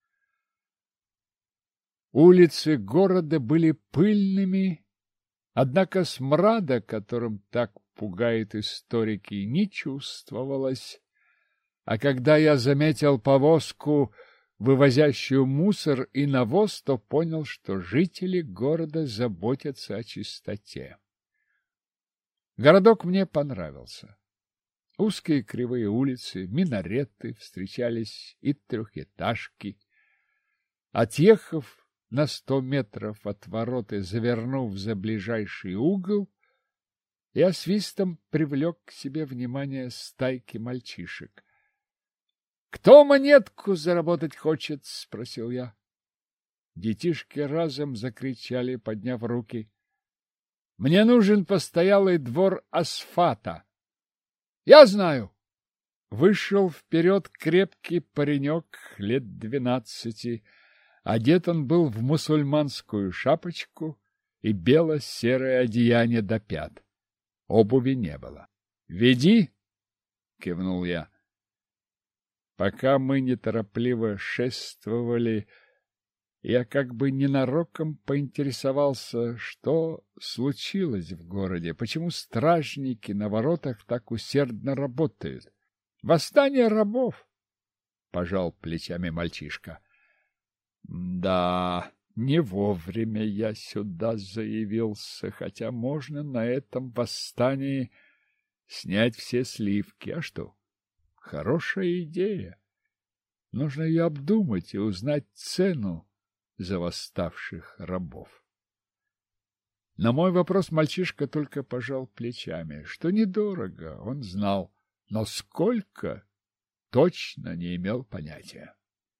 Улицы города были пыльными, однако смрада, которым так пугают историки, не чувствовалось. А когда я заметил повозку, вывозящую мусор и навоз, то понял, что жители города заботятся о чистоте. Городок мне понравился. Узкие кривые улицы, минареты, встречались и трехэтажки. Отъехав на сто метров от ворот и завернув за ближайший угол, я свистом привлек к себе внимание стайки мальчишек. — Кто монетку заработать хочет? — спросил я. Детишки разом закричали, подняв руки. — Мне нужен постоялый двор Асфата. — Я знаю. Вышел вперед крепкий паренек лет двенадцати. Одет он был в мусульманскую шапочку и бело-серое одеяние до пят. Обуви не было. — Веди! — кивнул я. Пока мы неторопливо шествовали, я как бы ненароком поинтересовался, что случилось в городе, почему стражники на воротах так усердно работают. — Восстание рабов! — пожал плечами мальчишка. — Да, не вовремя я сюда заявился, хотя можно на этом восстании снять все сливки. А что? Хорошая идея. Нужно ее обдумать и узнать цену за восставших рабов. На мой вопрос мальчишка только пожал плечами, что недорого, он знал, но сколько, точно не имел понятия.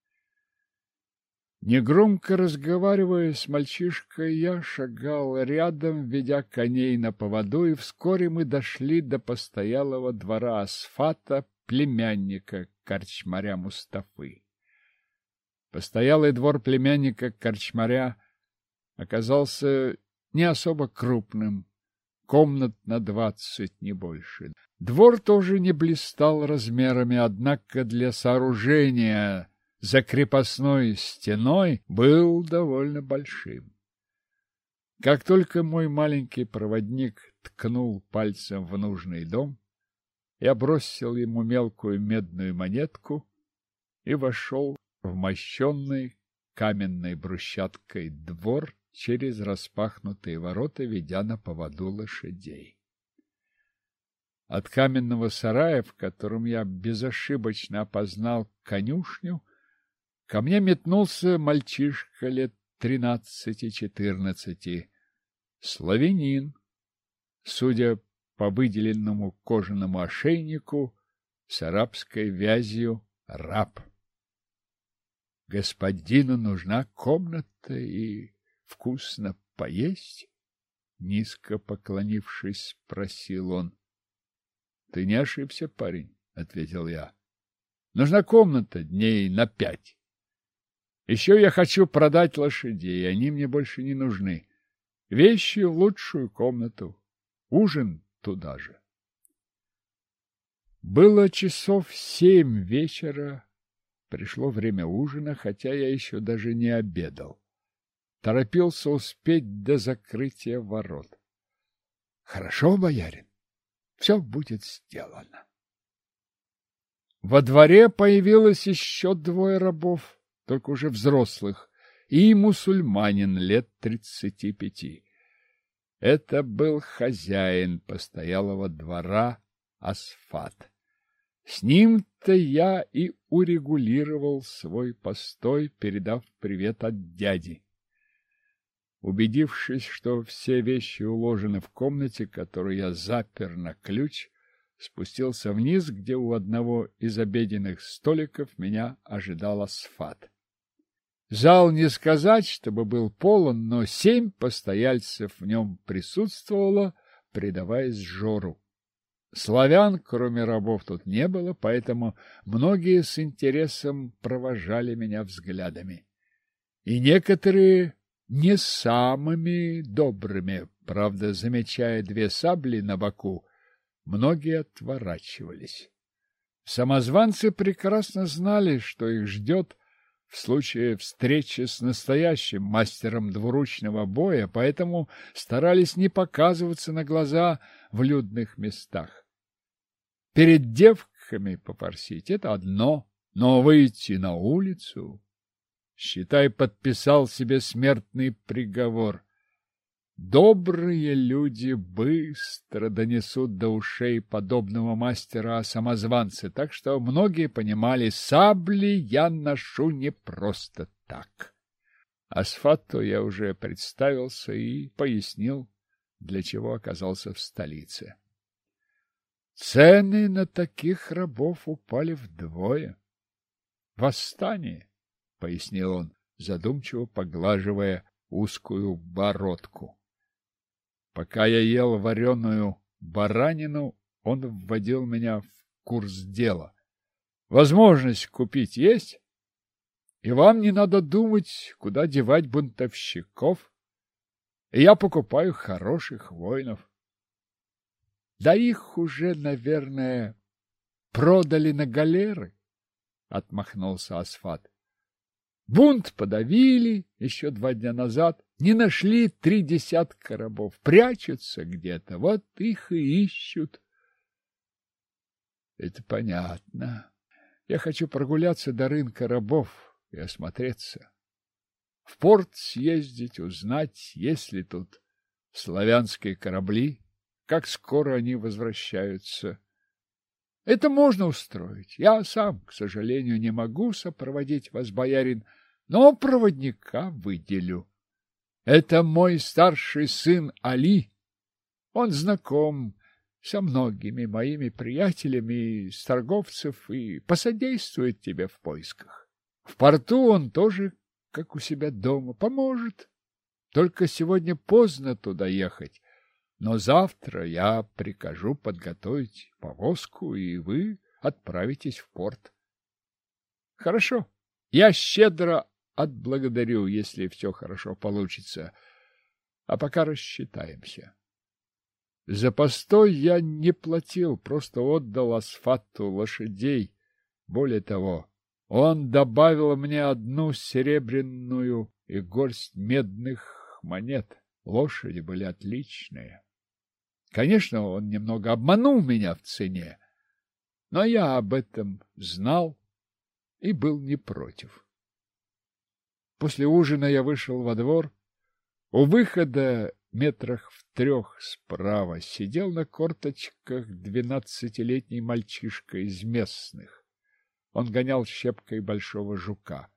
Негромко разговаривая с мальчишкой, я шагал рядом, ведя коней на поводу, и вскоре мы дошли до постоялого двора Асфата, племянника корчмаря Мустафы. Постоялый двор племянника корчмаря оказался не особо крупным, комнат на двадцать, не больше. Двор тоже не блистал размерами, однако для сооружения за крепостной стеной был довольно большим. Как только мой маленький проводник ткнул пальцем в нужный дом, я бросил ему мелкую медную монетку и вошел в мощенный каменной брусчаткой двор через распахнутые ворота, ведя на поводу лошадей. От каменного сарая, в котором я безошибочно опознал конюшню, ко мне метнулся мальчишка лет тринадцати-четырнадцати, славянин, судя по выделенному кожаному ошейнику, с арабской вязью раб. Господину нужна комната и вкусно поесть? Низко поклонившись, спросил он. — Ты не ошибся, парень, — ответил я. — Нужна комната дней на пять. Еще я хочу продать лошадей, они мне больше не нужны. Вещи в лучшую комнату, ужин туда же. Было часов семь вечера, пришло время ужина, хотя я еще даже не обедал. Торопился успеть до закрытия ворот. — Хорошо, боярин, все будет сделано. Во дворе появилось еще двое рабов, только уже взрослых, и мусульманин лет тридцати пяти. Это был хозяин постоялого двора Асфат. С ним-то я и урегулировал свой постой, передав привет от дяди. Убедившись, что все вещи уложены в комнате, которую я запер на ключ, спустился вниз, где у одного из обеденных столиков меня ожидал Асфат. Зал не сказать, чтобы был полон, но семь постояльцев в нем присутствовало, предаваясь жору. Славян, кроме рабов, тут не было, поэтому многие с интересом провожали меня взглядами. И некоторые не самыми добрыми, правда, замечая две сабли на боку, многие отворачивались. Самозванцы прекрасно знали, что их ждет в случае встречи с настоящим мастером двуручного боя, поэтому старались не показываться на глаза в людных местах. Перед девками попорсить — это одно, но выйти на улицу считай, подписал себе смертный приговор. Добрые люди быстро донесут до ушей подобного мастера о самозванце, так что многие понимали, сабли я ношу не просто так. Асфату я уже представился и пояснил, для чего оказался в столице. Цены на таких рабов упали вдвое. Восстание, — пояснил он, задумчиво поглаживая узкую бородку. Пока я ел вареную баранину, он вводил меня в курс дела. Возможность купить есть, и вам не надо думать, куда девать бунтовщиков. И я покупаю хороших воинов. Да их уже, наверное, продали на галеры, — отмахнулся Асфат. Бунт подавили еще два дня назад, не нашли три десятка рабов, прячутся где-то, вот их и ищут. Это понятно. Я хочу прогуляться до рынка рабов и осмотреться. В порт съездить, узнать, есть ли тут славянские корабли, как скоро они возвращаются. Это можно устроить. Я сам, к сожалению, не могу сопроводить вас, боярин, но проводника выделю. Это мой старший сын Али. Он знаком со многими моими приятелями из торговцев и посодействует тебе в поисках. В порту он тоже, как у себя дома, поможет. Только сегодня поздно туда ехать. Но завтра я прикажу подготовить повозку, и вы отправитесь в порт. Хорошо, я щедро отблагодарю, если все хорошо получится. А пока рассчитаемся. За постой я не платил, просто отдал Асфату лошадей. Более того, он добавил мне одну серебряную и горсть медных монет. Лошади были отличные. Конечно, он немного обманул меня в цене, но я об этом знал и был не против. После ужина я вышел во двор. У выхода, метрах в трех справа, сидел на корточках двенадцатилетний мальчишка из местных. Он гонял щепкой большого жука.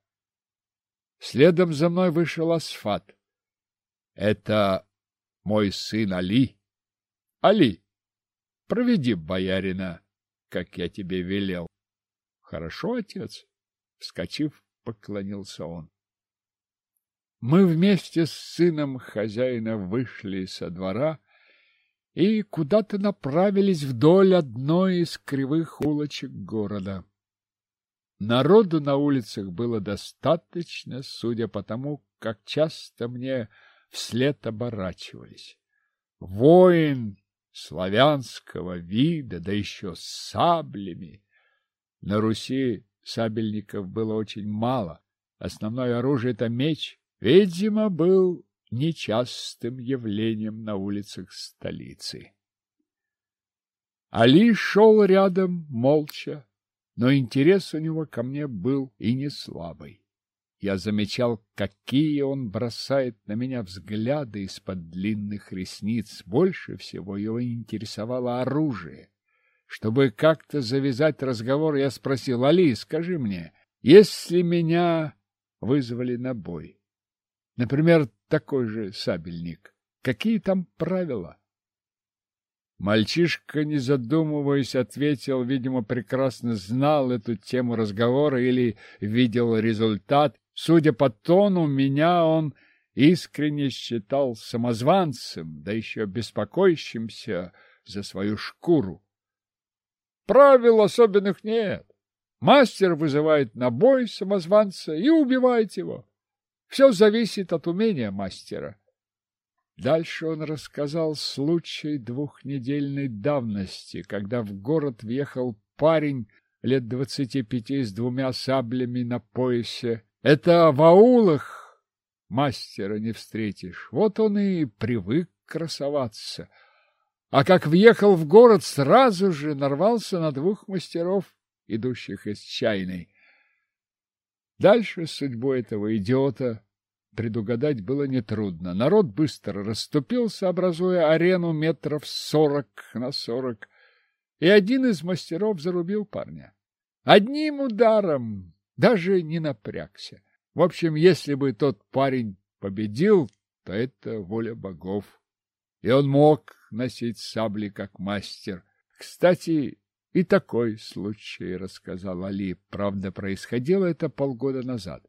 Следом за мной вышел Асфат. — Это мой сын Али. — Али, проведи боярина, как я тебе велел. — Хорошо, отец. Вскочив, поклонился он. Мы вместе с сыном хозяина вышли со двора и куда-то направились вдоль одной из кривых улочек города. Народу на улицах было достаточно, судя по тому, как часто мне вслед оборачивались. Воин славянского вида, да еще с саблями. На Руси сабельников было очень мало. Основное оружие — это меч. Видимо, был нечастым явлением на улицах столицы. Али шел рядом молча, но интерес у него ко мне был и не слабый. Я замечал, какие он бросает на меня взгляды из-под длинных ресниц. Больше всего его интересовало оружие. Чтобы как-то завязать разговор, я спросил: «Али, скажи мне, если меня вызвали на бой, например, такой же сабельник, какие там правила?» Мальчишка, не задумываясь, ответил, видимо, прекрасно знал эту тему разговора или видел результат. Судя по тону, меня он искренне считал самозванцем, да еще беспокоящимся за свою шкуру. Правил особенных нет. Мастер вызывает на бой самозванца и убивает его. Все зависит от умения мастера. Дальше он рассказал случай двухнедельной давности, когда в город въехал парень лет двадцати пяти с двумя саблями на поясе. Это в аулах мастера не встретишь. Вот он и привык красоваться. А как въехал в город, сразу же нарвался на двух мастеров, идущих из чайной. Дальше судьбу этого идиота предугадать было нетрудно. Народ быстро расступился, образуя арену метров сорок на сорок, и один из мастеров зарубил парня. Одним ударом, даже не напрягся. В общем, если бы тот парень победил, то это воля богов. И он мог носить сабли как мастер. Кстати, и такой случай рассказал Али. Правда, происходило это полгода назад.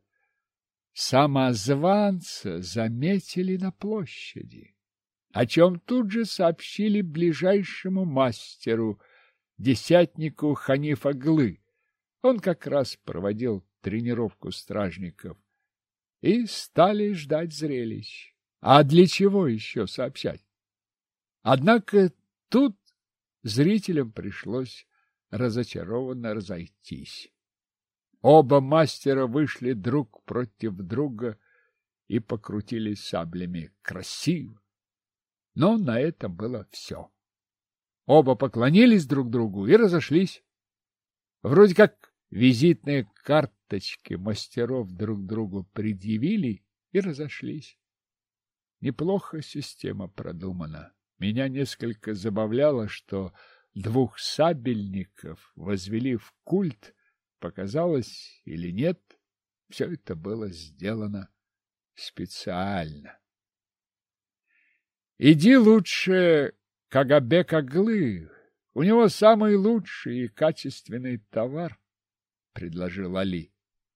Самозванца заметили на площади, о чем тут же сообщили ближайшему мастеру, десятнику Ханиф Аглы. Он как раз проводил тренировку стражников. И стали ждать зрелищ. А для чего еще сообщать? Однако тут зрителям пришлось разочарованно разойтись. Оба мастера вышли друг против друга и покрутились саблями. Красиво. Но на этом было все. Оба поклонились друг другу и разошлись. Вроде как визитные карточки мастеров друг другу предъявили и разошлись. Неплохо система продумана. Меня несколько забавляло, что двух сабельников возвели в культ. Показалось или нет, все это было сделано специально. Иди лучше к Агабек Аглы, у него самый лучший и качественный товар, — предложил Али.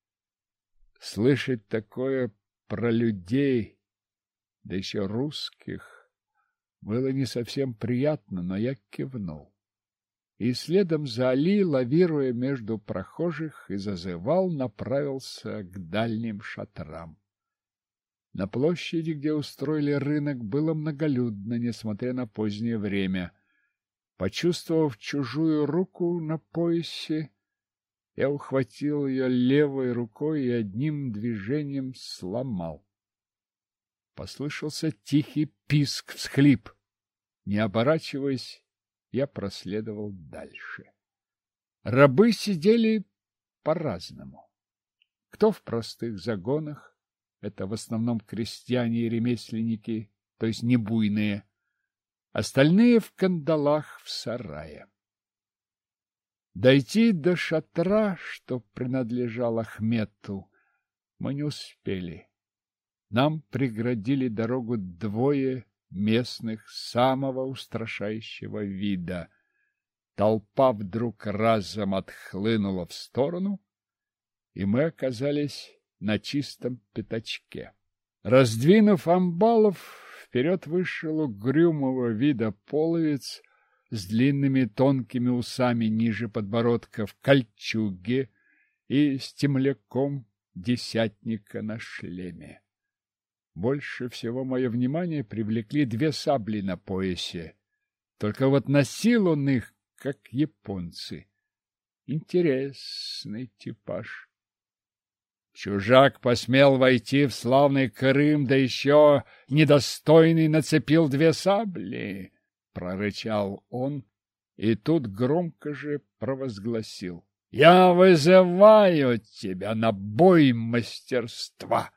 Слышать такое про людей, да еще русских, было не совсем приятно, но я кивнул. И следом за Али, лавируя между прохожих и зазывал, направился к дальним шатрам. На площади, где устроили рынок, было многолюдно, несмотря на позднее время. Почувствовав чужую руку на поясе, я ухватил ее левой рукой и одним движением сломал. Послышался тихий писк, всхлип. Не оборачиваясь, я проследовал дальше. Рабы сидели по-разному. Кто в простых загонах, это в основном крестьяне и ремесленники, то есть не буйные, остальные в кандалах в сарае. Дойти до шатра, что принадлежал Ахмету, мы не успели. Нам преградили дорогу двое местных самого устрашающего вида. Толпа вдруг разом отхлынула в сторону, и мы оказались на чистом пятачке. Раздвинув амбалов, вперед вышел угрюмого вида половец с длинными тонкими усами ниже подбородка в кольчуге и с темляком десятника на шлеме. Больше всего мое внимание привлекли две сабли на поясе. Только вот носил он их, как японцы. Интересный типаж. Чужак посмел войти в славный Крым, да еще недостойный нацепил две сабли, — прорычал он, и тут громко же провозгласил: — Я вызываю тебя на бой мастерства!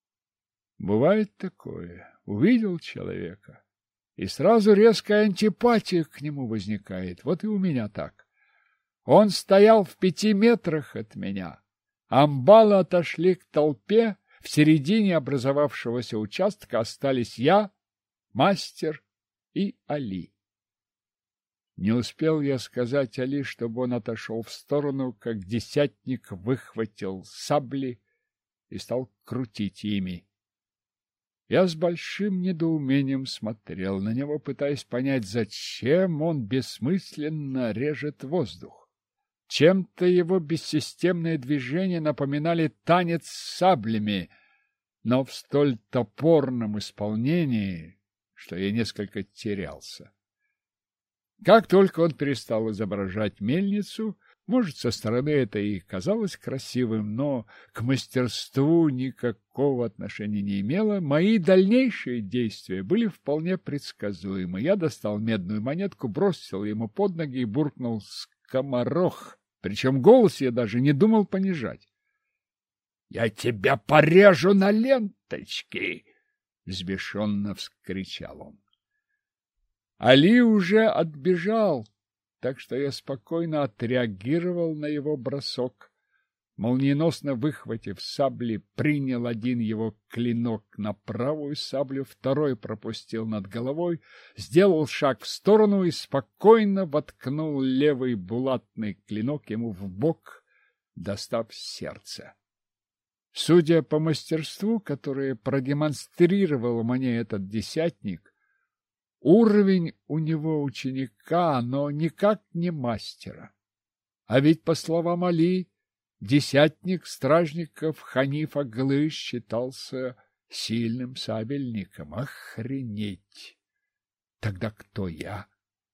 Бывает такое. Увидел человека, и сразу резкая антипатия к нему возникает. Вот и у меня так. Он стоял в пяти метрах от меня. Амбалы отошли к толпе. В середине образовавшегося участка остались я, мастер и Али. Не успел я сказать Али, чтобы он отошел в сторону, как десятник выхватил сабли и стал крутить ими. Я с большим недоумением смотрел на него, пытаясь понять, зачем он бессмысленно режет воздух. Чем-то его бессистемные движения напоминали танец с саблями, но в столь топорном исполнении, что я несколько терялся. Как только он перестал изображать мельницу, может, со стороны это и казалось красивым, но к мастерству никакого отношения не имело. Мои дальнейшие действия были вполне предсказуемы. Я достал медную монетку, бросил ему под ноги и буркнул: «Скоморох!» Причем голос я даже не думал понижать. Я тебя порежу на ленточки! — взбешенно вскричал он. Али уже отбежал, так что я спокойно отреагировал на его бросок. Молниеносно выхватив сабли, принял один его клинок на правую саблю, второй пропустил над головой, сделал шаг в сторону и спокойно воткнул левый булатный клинок ему в бок, достав сердце. Судя по мастерству, которое продемонстрировал мне этот десятник, уровень у него ученика, но никак не мастера. А ведь, по словам Али, десятник стражников Ханиф Аглы считался сильным сабельником. Охренеть! Тогда кто я?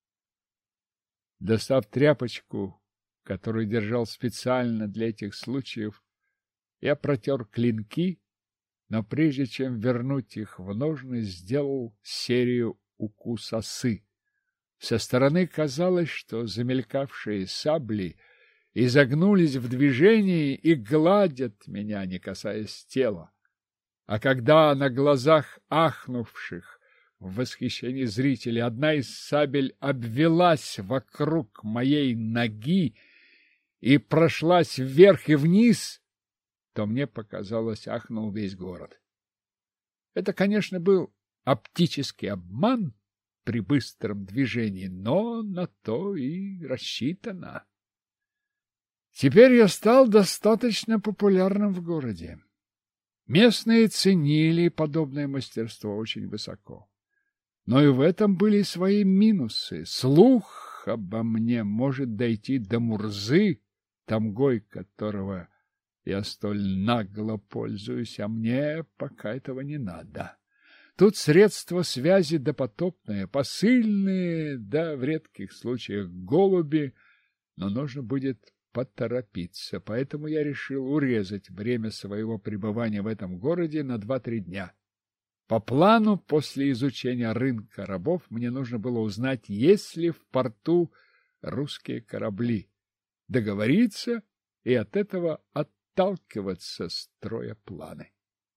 Достав тряпочку, которую держал специально для этих случаев, я протер клинки, но прежде чем вернуть их в ножны, сделал серию укус осы. Со стороны казалось, что замелькавшие сабли изогнулись в движении и гладят меня, не касаясь тела. А когда на глазах ахнувших в восхищении зрителей одна из сабель обвелась вокруг моей ноги и прошлась вверх и вниз, то мне показалось, ахнул весь город. Это, конечно, был оптический обман при быстром движении, но на то и рассчитано. Теперь я стал достаточно популярным в городе. Местные ценили подобное мастерство очень высоко. Но и в этом были свои минусы. Слух обо мне может дойти до Мурзы, тамгой которого я столь нагло пользуюсь, а мне пока этого не надо. Тут средства связи допотопные, посыльные, да в редких случаях голуби, но нужно будет поторопиться, поэтому я решил урезать время своего пребывания в этом городе на два-три дня. По плану, после изучения рынка рабов, мне нужно было узнать, есть ли в порту русские корабли, договориться и от этого отталкиваться, строя планы.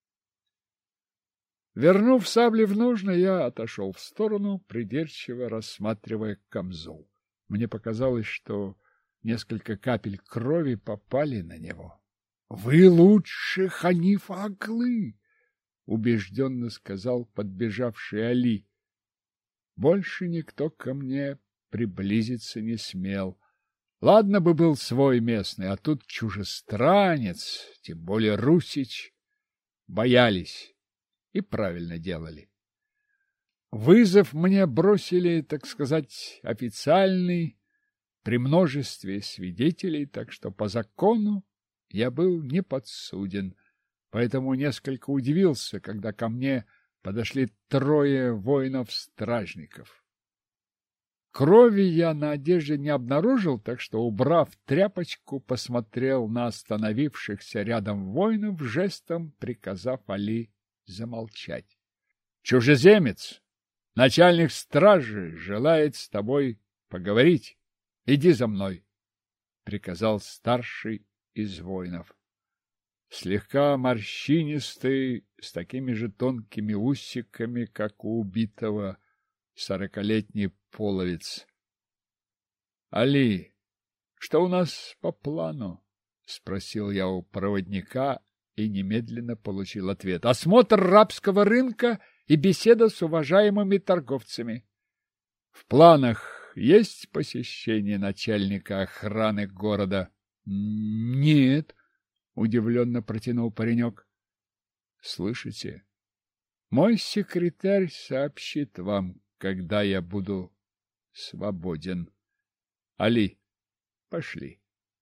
Вернув сабли в ножны, я отошел в сторону, придирчиво рассматривая камзол. Мне показалось, что несколько капель крови попали на него. — Вы лучше Ханифа Аглы! — убежденно сказал подбежавший Али. Больше никто ко мне приблизиться не смел. Ладно бы был свой местный, а тут чужестранец, тем более русич. Боялись и правильно делали. Вызов мне бросили, так сказать, официальный, при множестве свидетелей, так что по закону я был не подсуден, поэтому несколько удивился, когда ко мне подошли трое воинов-стражников. Крови я на одежде не обнаружил, так что, убрав тряпочку, посмотрел на остановившихся рядом воинов, жестом приказав Али замолчать. — Чужеземец, начальник стражи желает с тобой поговорить. Иди за мной, — приказал старший из воинов. Слегка морщинистый, с такими же тонкими усиками, как у убитого, сорокалетний половец. — Али, что у нас по плану? — спросил я у проводника и немедленно получил ответ. — Осмотр рабского рынка и беседа с уважаемыми торговцами. В планах есть посещение начальника охраны города? — Нет, — удивленно протянул паренек. — Слышите? Мой секретарь сообщит вам, когда я буду свободен. Али, пошли.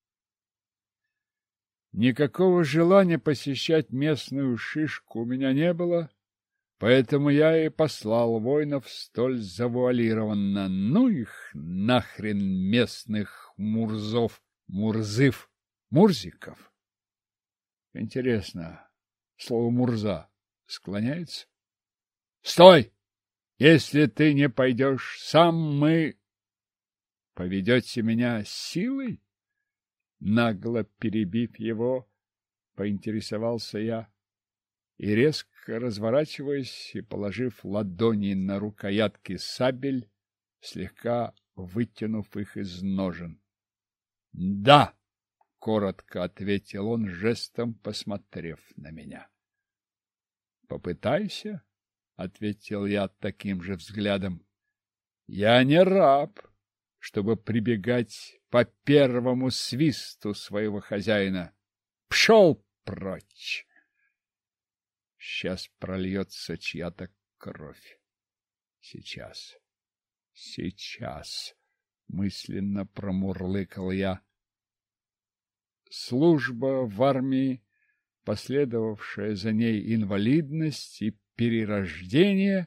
Никакого желания посещать местную шишку у меня не было, поэтому я и послал воинов столь завуалированно. Ну их нахрен местных мурзов, мурзыв, мурзиков. Интересно, слово «мурза» склоняется? Стой! Если ты не пойдешь сам, мы... Поведете меня силой? Нагло перебив его, поинтересовался я, и, резко разворачиваясь и положив ладони на рукоятки сабель, слегка вытянув их из ножен. — Да! — коротко ответил он, жестом посмотрев на меня. — Попытайся, — ответил я таким же взглядом. — Я не раб, чтобы прибегать по первому свисту своего хозяина. Пшел прочь! Сейчас прольется чья-то кровь. Сейчас, сейчас, мысленно промурлыкал я. Служба в армии, последовавшая за ней инвалидность и перерождение,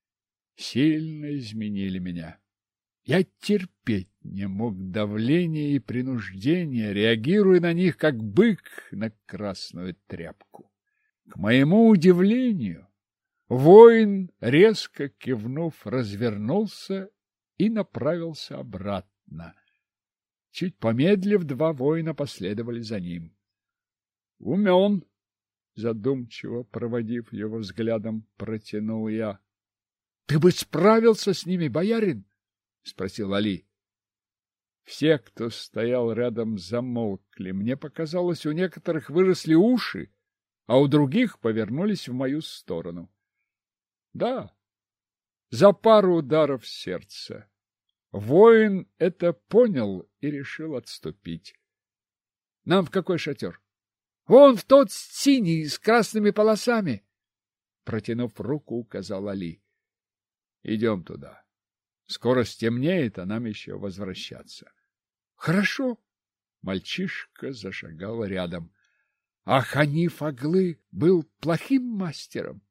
сильно изменили меня. Я терпеть не мог давления и принуждения, реагируя на них, как бык на красную тряпку. К моему удивлению, воин, резко кивнув, развернулся и направился обратно. Чуть помедлив, два воина последовали за ним. — Умен! — задумчиво проводив его взглядом, протянул я. — Ты бы справился с ними, боярин? — спросил Али. Все, кто стоял рядом, замолкли. Мне показалось, у некоторых выросли уши, а у других повернулись в мою сторону. Да, за пару ударов сердца. Воин это понял и решил отступить. — Нам в какой шатер? — Вон в тот синий с красными полосами! Протянув руку, указал Али. — Идем туда. Скоро стемнеет, а нам еще возвращаться. — Хорошо. Мальчишка зашагал рядом. — А Ханиф Аглы был плохим мастером?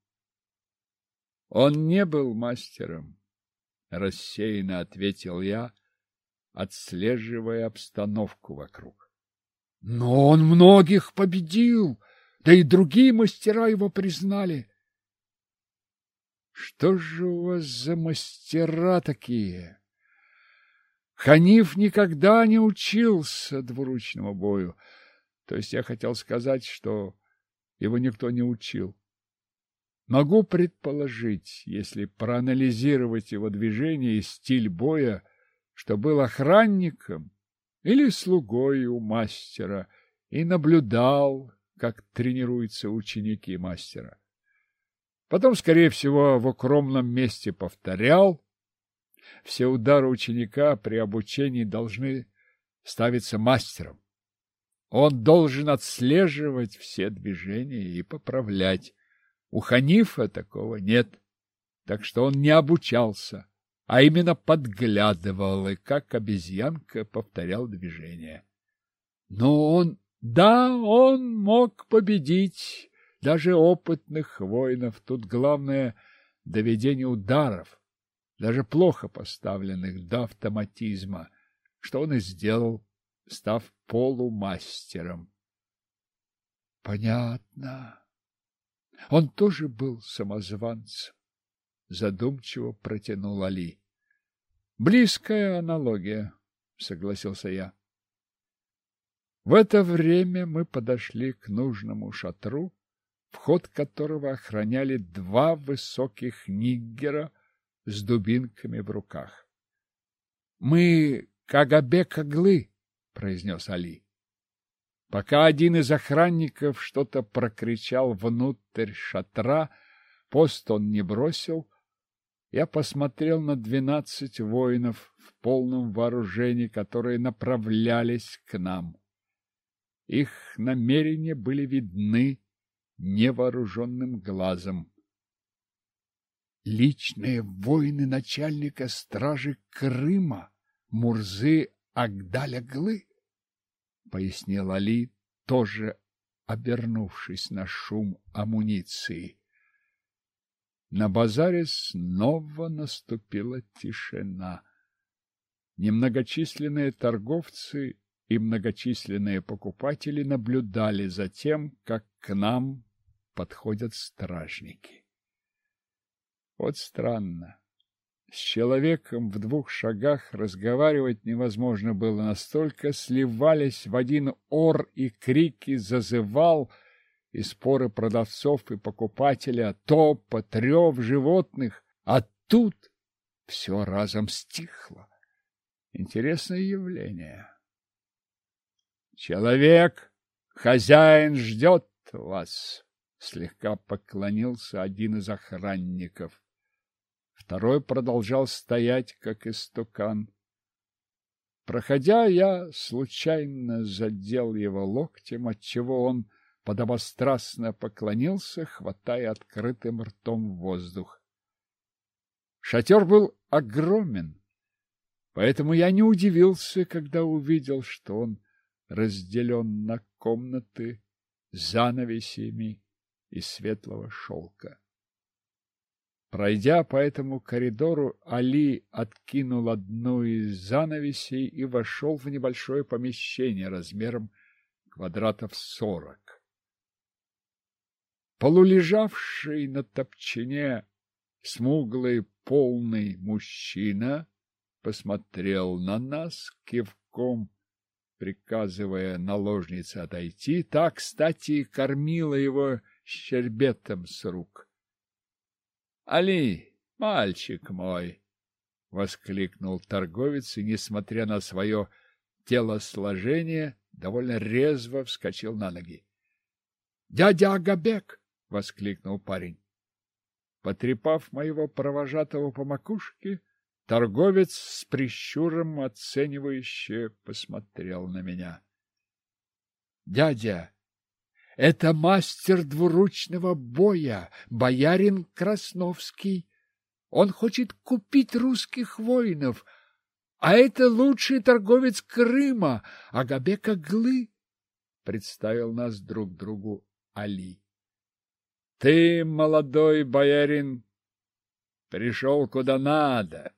— Он не был мастером, — рассеянно ответил я, отслеживая обстановку вокруг. — Но он многих победил, да и другие мастера его признали. — Что же у вас за мастера такие? Ханиф никогда не учился двуручному бою. То есть я хотел сказать, что его никто не учил. Могу предположить, если проанализировать его движения и стиль боя, что был охранником или слугой у мастера и наблюдал, как тренируются ученики мастера. Потом, скорее всего, в укромном месте повторял. Все удары ученика при обучении должны ставиться мастером. Он должен отслеживать все движения и поправлять. У Ханифа такого нет, так что он не обучался, а именно подглядывал и, как обезьянка, повторял движения. Но он, да, он мог победить даже опытных воинов. Тут главное — доведение ударов, даже плохо поставленных до автоматизма, что он и сделал, став полумастером. Понятно. Он тоже был самозванцем, задумчиво протянул Али. Близкая аналогия, согласился я. В это время мы подошли к нужному шатру, вход которого охраняли два высоких ниггера с дубинками в руках. — Мы Кагабек Аглы, — произнес Али. Пока один из охранников что-то прокричал внутрь шатра, пост он не бросил, я посмотрел на двенадцать воинов в полном вооружении, которые направлялись к нам. Их намерения были видны невооруженным глазом. Личные воины начальника стражи Крыма Мурзы Агдаль-Аглы, — пояснил Али, тоже обернувшись на шум амуниции. На базаре снова наступила тишина. Немногочисленные торговцы и многочисленные покупатели наблюдали за тем, как к нам подходят стражники. Вот странно. С человеком в двух шагах разговаривать невозможно было, настолько сливались в один ор и крики зазывал, и споры продавцов и покупателя, топот, рев животных, а тут все разом стихло. Интересное явление. «Человек, хозяин ждет вас», — слегка поклонился один из охранников. Второй продолжал стоять, как истукан. Проходя, я случайно задел его локтем, отчего он подобострастно поклонился, хватая открытым ртом воздух. Шатер был огромен, поэтому я не удивился, когда увидел, что он разделен на комнаты занавесями из светлого шелка. Пройдя по этому коридору, Али откинул одну из занавесей и вошел в небольшое помещение размером квадратов сорок. Полулежавший на топчине смуглый полный мужчина посмотрел на нас кивком, приказывая наложнице отойти. Та, кстати, кормила его щербетом с рук. «Али, мальчик мой!» — воскликнул торговец, и, несмотря на свое телосложение, довольно резво вскочил на ноги. «Дядя Агабек!» — воскликнул парень. Потрепав моего провожатого по макушке, торговец с прищуром оценивающе посмотрел на меня. «Дядя, это мастер двуручного боя, боярин Красновский. Он хочет купить русских воинов, а это лучший торговец Крыма, Агабек Аглы», — представил нас друг другу Али. «Ты, молодой боярин, пришел куда надо.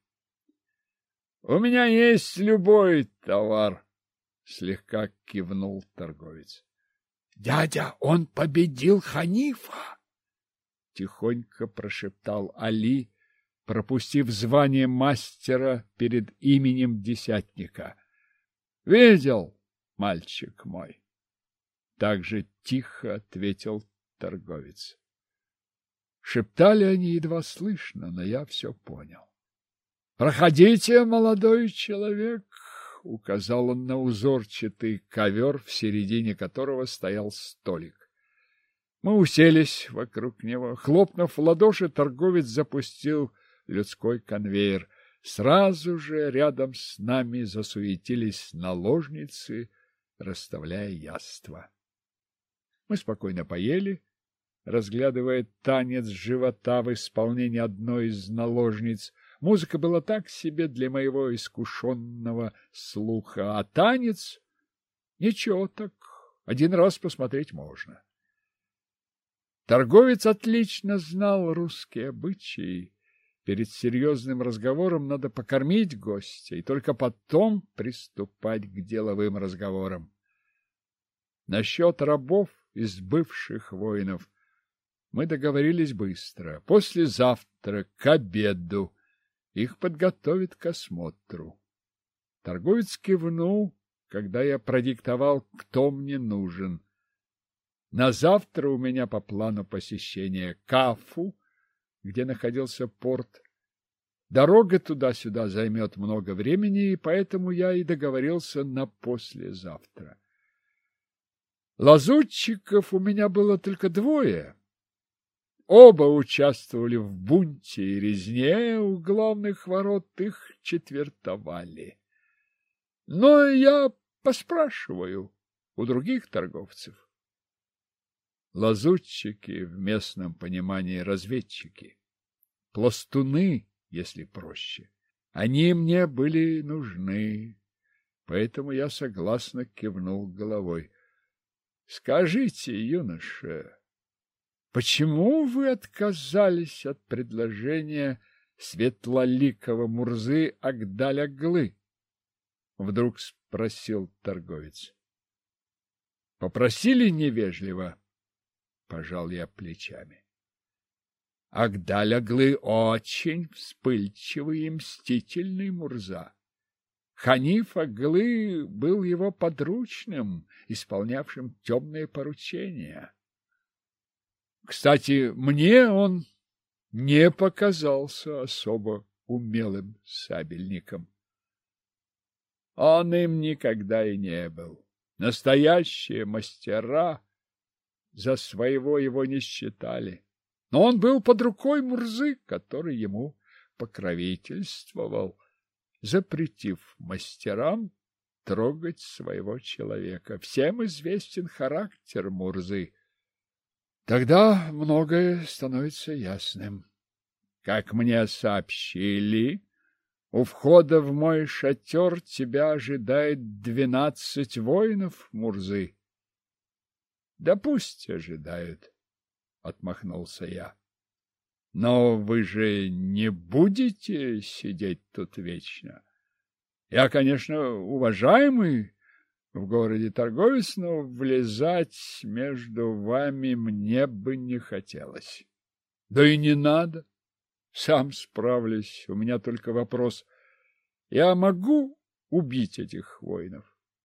У меня есть любой товар», — слегка кивнул торговец. «Дядя, он победил Ханифа!» — тихонько прошептал Али, пропустив звание мастера перед именем десятника. «Видел, мальчик мой!» — также тихо ответил торговец. Шептали они едва слышно, но я все понял. «Проходите, молодой человек!» — указал он на узорчатый ковер, в середине которого стоял столик. Мы уселись вокруг него. Хлопнув в ладоши, торговец запустил людской конвейер. Сразу же рядом с нами засуетились наложницы, расставляя яства. Мы спокойно поели, разглядывая танец живота в исполнении одной из наложниц. Музыка была так себе для моего искушенного слуха, а танец — ничего так, один раз посмотреть можно. Торговец отлично знал русские обычаи. Перед серьезным разговором надо покормить гостя и только потом приступать к деловым разговорам. Насчет рабов из бывших воинов мы договорились быстро. Послезавтра к обеду их подготовят к осмотру. Торговец кивнул, когда я продиктовал, кто мне нужен. На завтра у меня по плану посещение Кафу, где находился порт. Дорога туда-сюда займет много времени, и поэтому я и договорился на послезавтра. Лазутчиков у меня было только двое. Оба участвовали в бунте и резне у главных ворот, их четвертовали. Но я поспрашиваю у других торговцев. Лазутчики в местном понимании разведчики, пластуны, если проще. Они мне были нужны, поэтому я согласно кивнул головой. Скажите, юноша, почему вы отказались от предложения светлоликого Мурзы Агдаль-Аглы? Вдруг спросил торговец. Попросили невежливо, пожал я плечами. Агдаль-аглы очень вспыльчивый и мстительный Мурза. Ханиф-аглы был его подручным, исполнявшим темные поручения. Кстати, мне он не показался особо умелым сабельником. Он им никогда и не был. Настоящие мастера за своего его не считали. Но он был под рукой Мурзы, который ему покровительствовал, запретив мастерам трогать своего человека. Всем известен характер Мурзы. Тогда многое становится ясным. Как мне сообщили, у входа в мой шатер тебя ожидает двенадцать воинов Мурзы. Да пусть ожидают, — отмахнулся я. Но вы же не будете сидеть тут вечно. Я, конечно, уважаемый в городе торговец, но влезать между вами мне бы не хотелось. Да и не надо. Сам справлюсь. У меня только вопрос. Я могу убить этих воинов?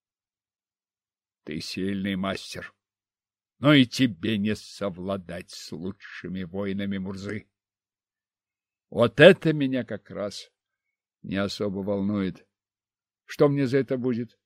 Ты сильный мастер, но и тебе не совладать с лучшими воинами Мурзы. Вот это меня как раз не особо волнует. Что мне за это будет?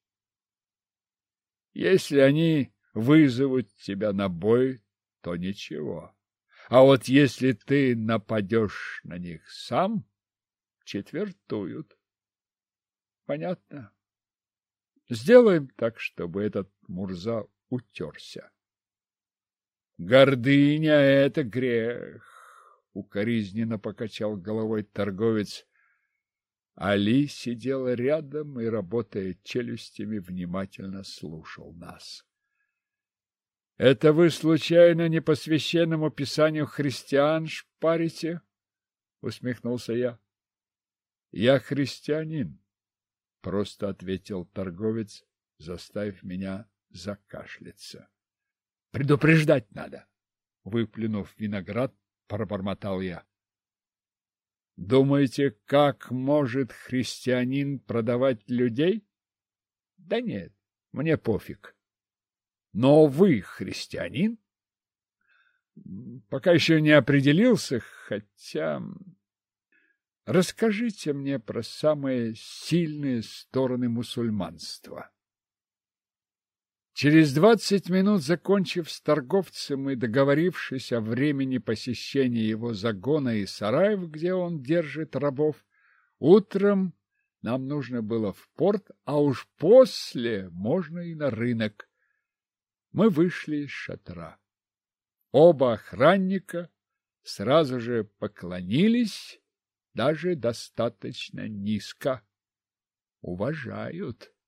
Если они вызовут тебя на бой, то ничего. А вот если ты нападешь на них сам, четвертуют. Понятно? Сделаем так, чтобы этот Мурза утерся. Гордыня — это грех, — укоризненно покачал головой торговец. Али сидел рядом и, работая челюстями, внимательно слушал нас. — Это вы, случайно, не по священному писанию христиан шпарите? — усмехнулся я. — Я христианин, — просто ответил торговец, заставив меня закашляться. — Предупреждать надо, — выплюнув виноград, пробормотал я. Думаете, как может христианин продавать людей? Да нет, мне пофиг. Но вы христианин? Пока еще не определился, хотя... Расскажите мне про самые сильные стороны мусульманства. Через двадцать минут, закончив с торговцем и договорившись о времени посещения его загона и сараев, где он держит рабов, утром нам нужно было в порт, а уж после можно и на рынок. Мы вышли из шатра. Оба охранника сразу же поклонились, даже достаточно низко. Уважают.